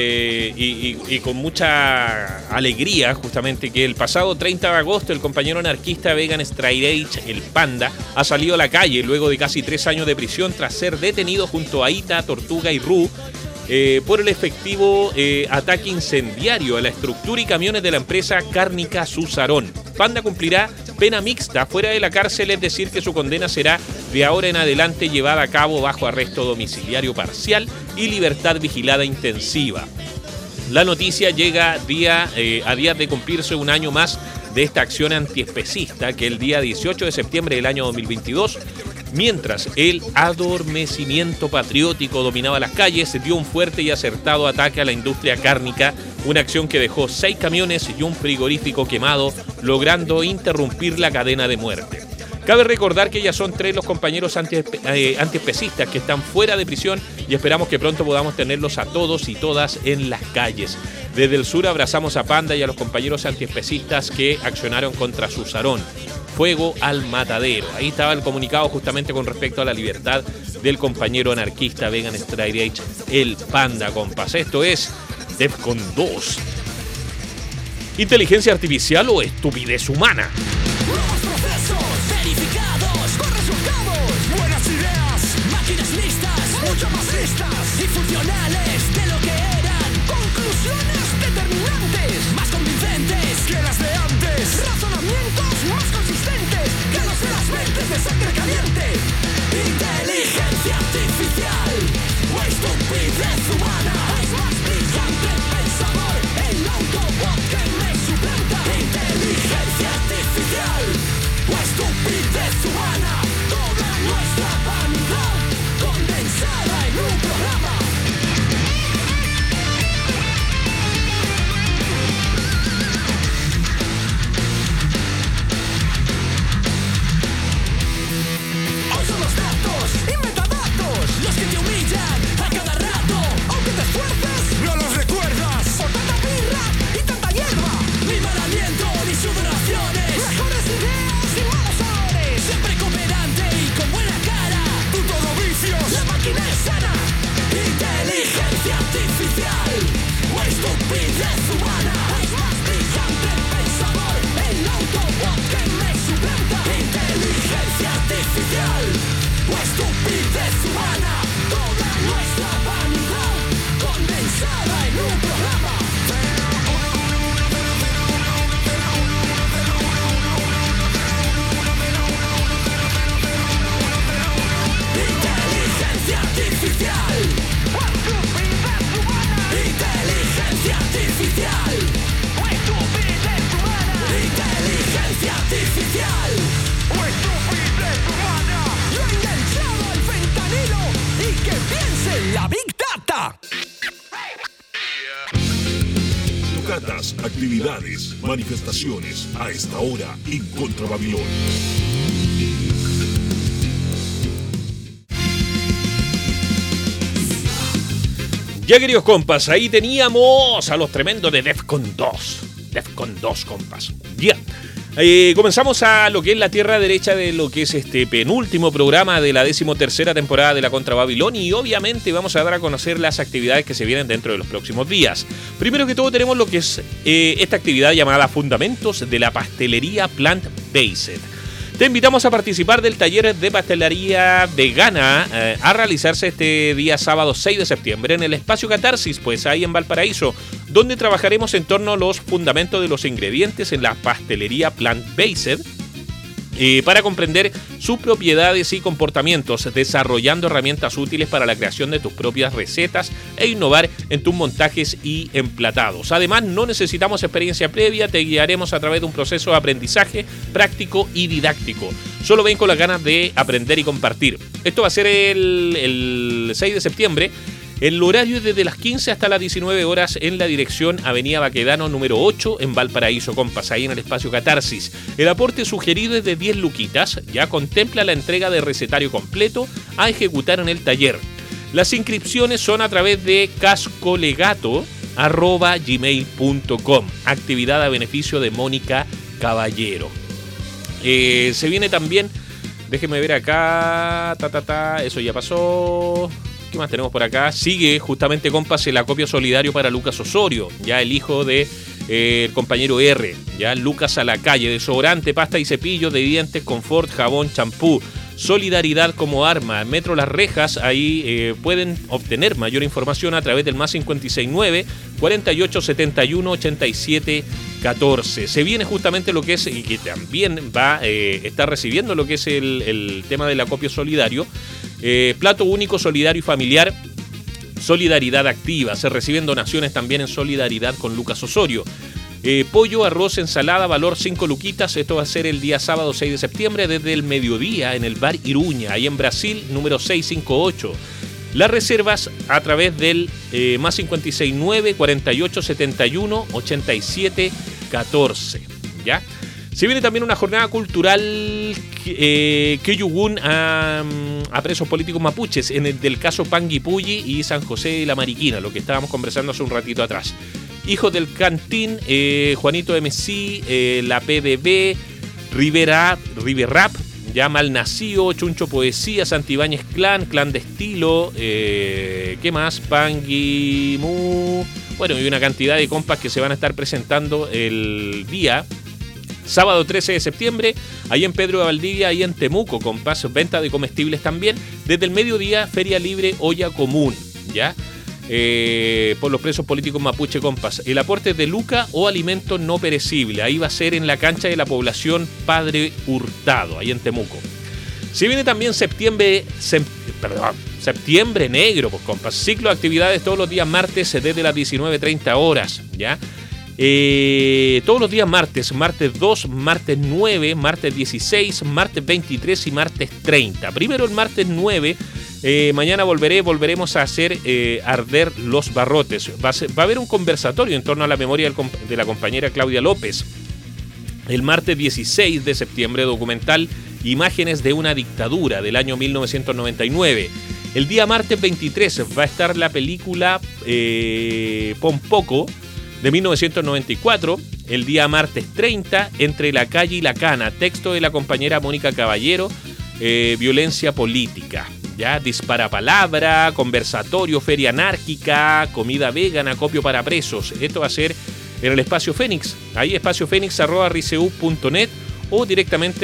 y con mucha alegría justamente que el pasado 30 de agosto el compañero anarquista Vegan Straight Edge, el Panda, ha salido a la calle luego de casi 3 años de prisión tras ser detenido junto a Ita, Tortuga y Ru por el efectivo ataque incendiario a la estructura y camiones de la empresa cárnica Susarón. Panda cumplirá pena mixta fuera de la cárcel, es decir que su condena será de ahora en adelante llevada a cabo bajo arresto domiciliario parcial y libertad vigilada intensiva. La noticia llega a días de cumplirse un año más de esta acción antiespecista que el día 18 de septiembre del año 2022, mientras el adormecimiento patriótico dominaba las calles, dio un fuerte y acertado ataque a la industria cárnica, una acción que dejó 6 camiones y un frigorífico quemado, logrando interrumpir la cadena de muerte. Cabe recordar que ya son 3 los compañeros antiespecistas que están fuera de prisión y esperamos que pronto podamos tenerlos a todos y todas en las calles. Desde el sur abrazamos a Panda y a los compañeros antiespecistas que accionaron contra Susarón. Fuego al matadero. Ahí estaba el comunicado justamente con respecto a la libertad del compañero anarquista Vegan Straight Edge, el Panda, compas. Esto es Defcon 2. ¿Inteligencia artificial o estupidez humana? Nuevos procesos, verificados, con resultados. Buenas ideas, máquinas listas, mucho más listas y funcionales de lo que eran. Conclusiones determinantes, más convincentes que las de antes. Razonamientos más consistentes que los de las mentes de sangre caliente. Inteligencia artificial o estupidez humana. Es más brillante el pensador, el Autobot que me suplanta. Inteligencia artificial artificial o estupidez humana, toda nuestra vanidad condensada en un programa. Inteligencia artificial o estupidez humana. Inteligencia artificial o estupidez humana. Inteligencia artificial o estupidez humana. Yo he enganchado al fentanilo y que piense la Big Data. Tocatas, actividades, manifestaciones a esta hora en Contra Babilón. Ya, queridos compas, ahí teníamos a los tremendos de Defcon 2. Defcon 2, compas. Ya. Comenzamos a lo que es la tierra derecha de lo que es este penúltimo programa de la 13ª temporada de la Contra Babilón, y obviamente vamos a dar a conocer las actividades que se vienen dentro de los próximos días. Primero que todo tenemos lo que es esta actividad llamada Fundamentos de la Pastelería Plant-Based. Te invitamos a participar del taller de pastelería vegana a realizarse este día sábado 6 de septiembre en el espacio Catarsis, pues ahí en Valparaíso, donde trabajaremos en torno a los fundamentos de los ingredientes en la pastelería plant-based para comprender sus propiedades y comportamientos, desarrollando herramientas útiles para la creación de tus propias recetas e innovar en tus montajes y emplatados. Además, no necesitamos experiencia previa, te guiaremos a través de un proceso de aprendizaje práctico y didáctico. Solo ven con las ganas de aprender y compartir. Esto va a ser el 6 de septiembre. El horario es desde las 15 hasta las 19 horas en la dirección Avenida Baquedano número 8 en Valparaíso, compas, ahí en el espacio Catarsis. El aporte sugerido es de 10 luquitas, ya contempla la entrega de recetario completo a ejecutar en el taller. Las inscripciones son a través de cascolegato@gmail.com. Actividad a beneficio de Mónica Caballero. Se viene también, déjenme ver acá, eso ya pasó. ¿Qué más tenemos por acá? Sigue justamente, compas, el acopio solidario para Lucas Osorio, ya el hijo de el compañero R, ya Lucas a la calle, desodorante, pasta y cepillo de dientes, confort, jabón, champú, solidaridad como arma, Metro Las Rejas, ahí pueden obtener mayor información a través del más 569 48 71 87 14. Se viene justamente lo que es, y que también va a estar recibiendo lo que es el tema del acopio solidario, plato único, solidario y familiar, solidaridad activa. Se reciben donaciones también en solidaridad con Lucas Osorio. Pollo, arroz, ensalada, valor 5 luquitas. Esto va a ser el día sábado 6 de septiembre desde el mediodía en el bar Iruña, ahí en Brasil, número 658. Las reservas a través del más 569 48 71 87 14. ¿Ya? Se viene también una jornada cultural Keyugun a presos políticos mapuches en el del caso Panguipulli y San José de la Mariquina, lo que estábamos conversando hace un ratito atrás. Hijos del Cantín, Juanito MC, la PDB, Riverrap, ya Malnacido, Chuncho Poesía, Santibáñez Clan de Estilo, ¿qué más? Panguimú, bueno, y una cantidad de compas que se van a estar presentando el día sábado 13 de septiembre, ahí en Pedro de Valdivia, ahí en Temuco, compas, venta de comestibles también, desde el mediodía, Feria Libre Olla Común, ¿ya? Por los presos políticos mapuche, compas. El aporte de luca o alimento no perecible, ahí va a ser en la cancha de la población Padre Hurtado, ahí en Temuco. Se viene también septiembre negro, pues, compas. Ciclo de actividades todos los días martes desde las 19:30 horas, ¿ya? Todos los días martes 2, martes 9, martes 16, martes 23 y martes 30. Primero el martes 9, mañana volveremos a hacer arder los barrotes. Va a haber un conversatorio en torno a la memoria de la compañera Claudia López. El martes 16 de septiembre, documental Imágenes de una dictadura del año 1999. El día martes 23 va a estar la película Pompoco de 1994, el día martes 30, Entre la calle y la cana, texto de la compañera Mónica Caballero, violencia política, ya, disparapalabra, conversatorio, feria anárquica, comida vegana, acopio para presos. Esto va a ser en el Espacio Fénix, ahí espaciofénix@riceu.net o directamente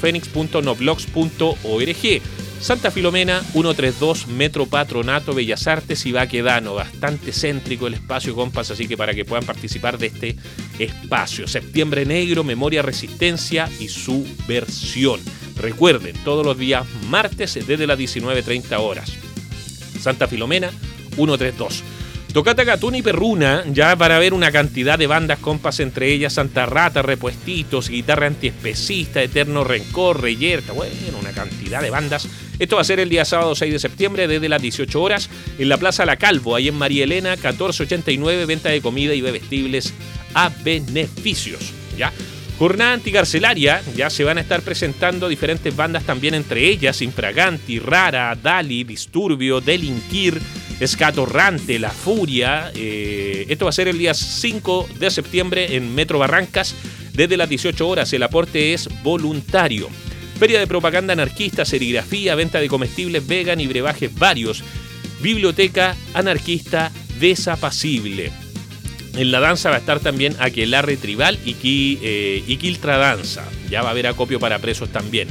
espaciofenix.noblogs.org. Santa Filomena 132, Metro Patronato, Bellas Artes y Baquedano. Bastante céntrico el espacio, compas, así que para que puedan participar de este espacio. Septiembre Negro, Memoria, Resistencia y Subversión. Recuerden, todos los días martes desde las 19:30 horas. Santa Filomena 132. Tocata Catuna y Perruna, ya para ver una cantidad de bandas, compas, entre ellas Santa Rata, Repuestitos, Guitarra Antiespecista, Eterno Rencor, Reyerta, bueno, una cantidad de bandas. Esto va a ser el día sábado 6 de septiembre desde las 18 horas en la Plaza La Calvo, ahí en María Elena, 1489, venta de comida y bebestibles a beneficios, ¿ya? Jornada anticarcelaria, ya se van a estar presentando diferentes bandas también, entre ellas Infraganti, Rara, Dali, Disturbio, Delinquir, Escatorrante, La Furia. Esto va a ser el día 5 de septiembre en Metro Barrancas desde las 18 horas. El aporte es voluntario. Feria de propaganda anarquista, serigrafía, venta de comestibles vegan y brebajes varios. Biblioteca anarquista desapacible. En la danza va a estar también Aquelarre Tribal y Quiltra Danza. Ya va a haber acopio para presos también.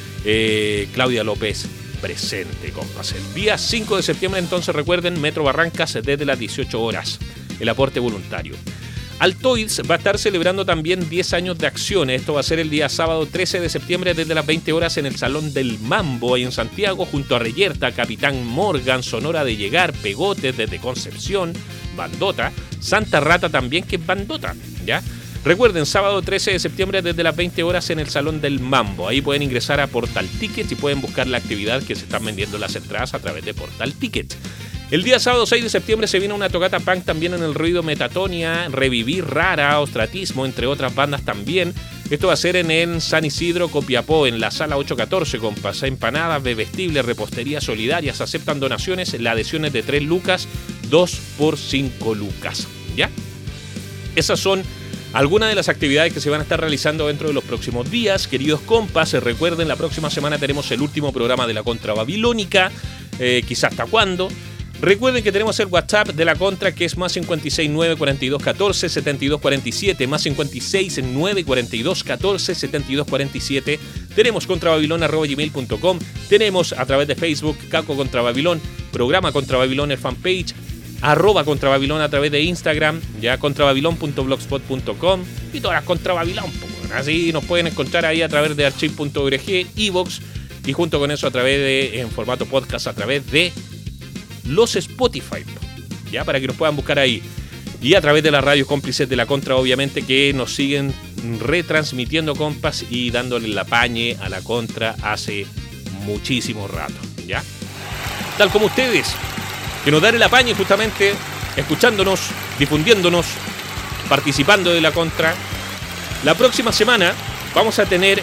Claudia López presente, compas. El día 5 de septiembre, entonces, recuerden, Metro Barrancas desde las 18 horas. El aporte voluntario. Altoids va a estar celebrando también 10 años de acción. Esto va a ser el día sábado 13 de septiembre desde las 20 horas en el Salón del Mambo, ahí en Santiago, junto a Reyerta, Capitán Morgan, Sonora de Llegar, Pegotes desde Concepción, Bandota, Santa Rata también, que es Bandota, ¿ya? Recuerden, sábado 13 de septiembre desde las 20 horas en el Salón del Mambo. Ahí pueden ingresar a Portal Tickets y pueden buscar la actividad que se están vendiendo las entradas a través de Portal Tickets. El día sábado 6 de septiembre se viene una tocata punk también en el Ruido, Metatonia, Revivir, Rara, Ostratismo, entre otras bandas también. Esto va a ser en San Isidro, Copiapó, en la sala 814, compas. Empanadas, bebestibles, reposterías solidarias, aceptan donaciones, la adhesión es de 3 lucas, 2 por 5 lucas, ¿ya? Esas son algunas de las actividades que se van a estar realizando dentro de los próximos días. Queridos compas, recuerden, la próxima semana tenemos el último programa de la Contra Babilónica, quizá hasta cuándo. Recuerden que tenemos el WhatsApp de la Contra, que es más 569 42 14 72 47, más 569 42 14 72 47. Tenemos contrababilon@gmail.com, tenemos a través de Facebook Caco Contra Babilón, programa Contra Babilón, el fanpage, @contrababilón a través de Instagram, ya contrababilon.blogspot.com y todas las Contra Babilón. Así nos pueden encontrar ahí a través de archive.org, iVoox, y junto con eso a través de, en formato podcast, a través de los Spotify, ya, para que nos puedan buscar ahí, y a través de las radios cómplices de la Contra, obviamente, que nos siguen retransmitiendo, compas, y dándole la pañe a la Contra hace muchísimo rato, ya, tal como ustedes, que nos dan el apañe justamente escuchándonos, difundiéndonos, participando de la Contra. La próxima semana vamos a tener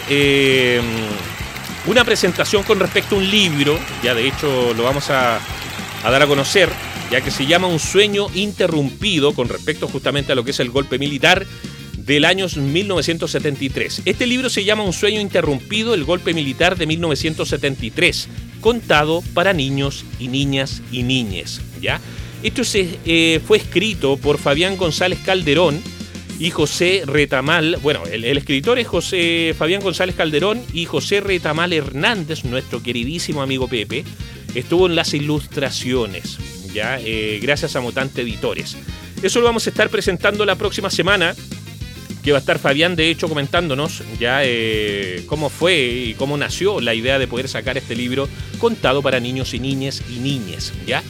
una presentación con respecto a un libro, ya de hecho lo vamos a dar a conocer, ya que se llama Un sueño interrumpido, con respecto justamente a lo que es el golpe militar del año 1973. Este libro se llama Un sueño interrumpido, el golpe militar de 1973, contado para niños y niñas y niñes, ¿ya? Esto fue escrito por Fabián González Calderón y José Retamal. Bueno, el escritor es Fabián González Calderón, y José Retamal Hernández, nuestro queridísimo amigo Pepe, estuvo en las ilustraciones, ya, gracias a Mutante Editores. Eso lo vamos a estar presentando la próxima semana, que va a estar Fabián, de hecho, comentándonos ya cómo fue y cómo nació la idea de poder sacar este libro contado para niños y niñas y niñes, ¿ya?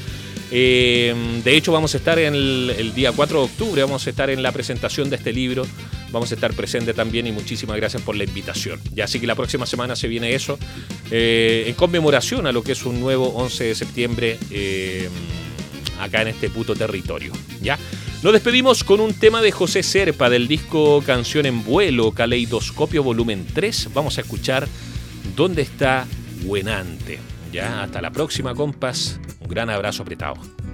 De hecho, vamos a estar el día 4 de octubre, vamos a estar en la presentación de este libro, vamos a estar presente también, y muchísimas gracias por la invitación. Ya, así que la próxima semana se viene eso, en conmemoración a lo que es un nuevo 11 de septiembre acá en este puto territorio, ¿ya? Nos despedimos con un tema de José Serpa del disco Canción en Vuelo, Caleidoscopio volumen 3. Vamos a escuchar ¿Dónde está Huenante? Ya, hasta la próxima, compas. Un gran abrazo apretado.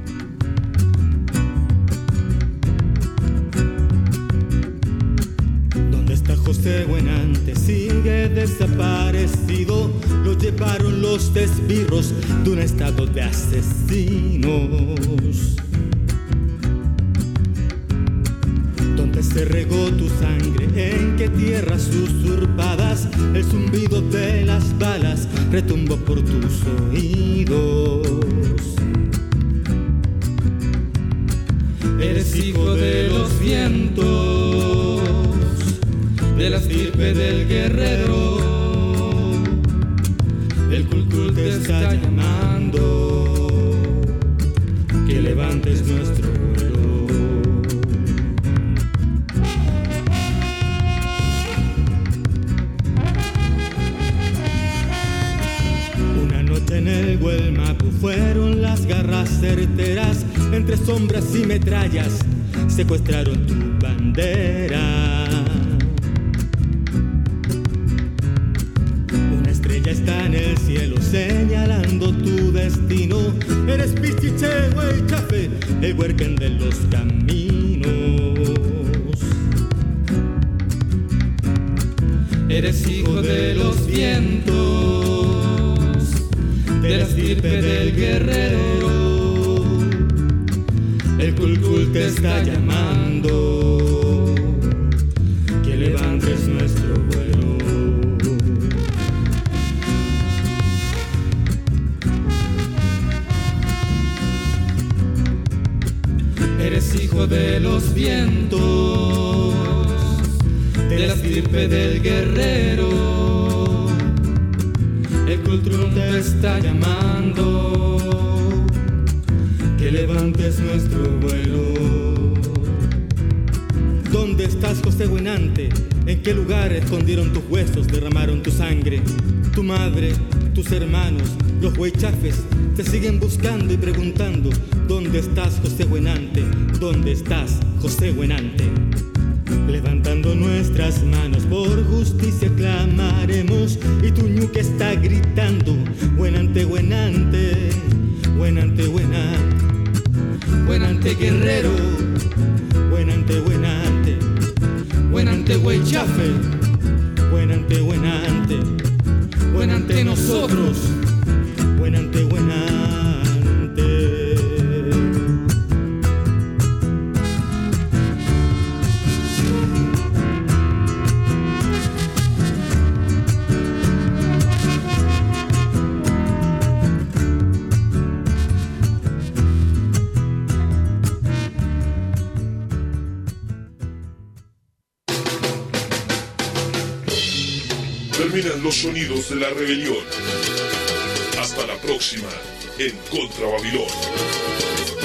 ¿Dónde está José Huenante? Sigue desaparecido. Lo llevaron los desbirros de un estado de asesinos. ¿Dónde se regó tu sangre? ¿En qué que tierras usurpadas, el zumbido de las balas retumbó por tus oídos. Eres hijo de los vientos, de la estirpe del guerrero. El Kulkul te está llamando, que levantes nuestro vuelo. Una noche en el Huelmapu fueron las garras certeras, entre sombras y metrallas secuestraron tu bandera. Una estrella está en el cielo señalando tu destino. Eres Pichiche Huaychafe, el huerquen de los caminos. Eres hijo de los vientos, de la estirpe del guerrero. El Kulkul te está llamando, que levantes nuestro vuelo. Eres hijo de los vientos, de la estirpe del guerrero. El Kulkul te está llamando, que levantes nuestro vuelo. ¿Dónde estás, José Buenante? ¿En qué lugar escondieron tus huesos, derramaron tu sangre? Tu madre, tus hermanos, los huaychafes te siguen buscando y preguntando: ¿dónde estás, José Buenante? ¿Dónde estás, José Buenante? Levantando nuestras manos por justicia clamaremos, y tu ñuque está gritando: Buenante, Buenante, Buenante, Buenante, Buenante guerrero, Buenante, Buenante, Buenante Huaychafe, Buenante, Buenante, Buenante nosotros, Buenante, Buenante. Terminan los sonidos de la rebelión. Hasta la próxima en Contra Babilón.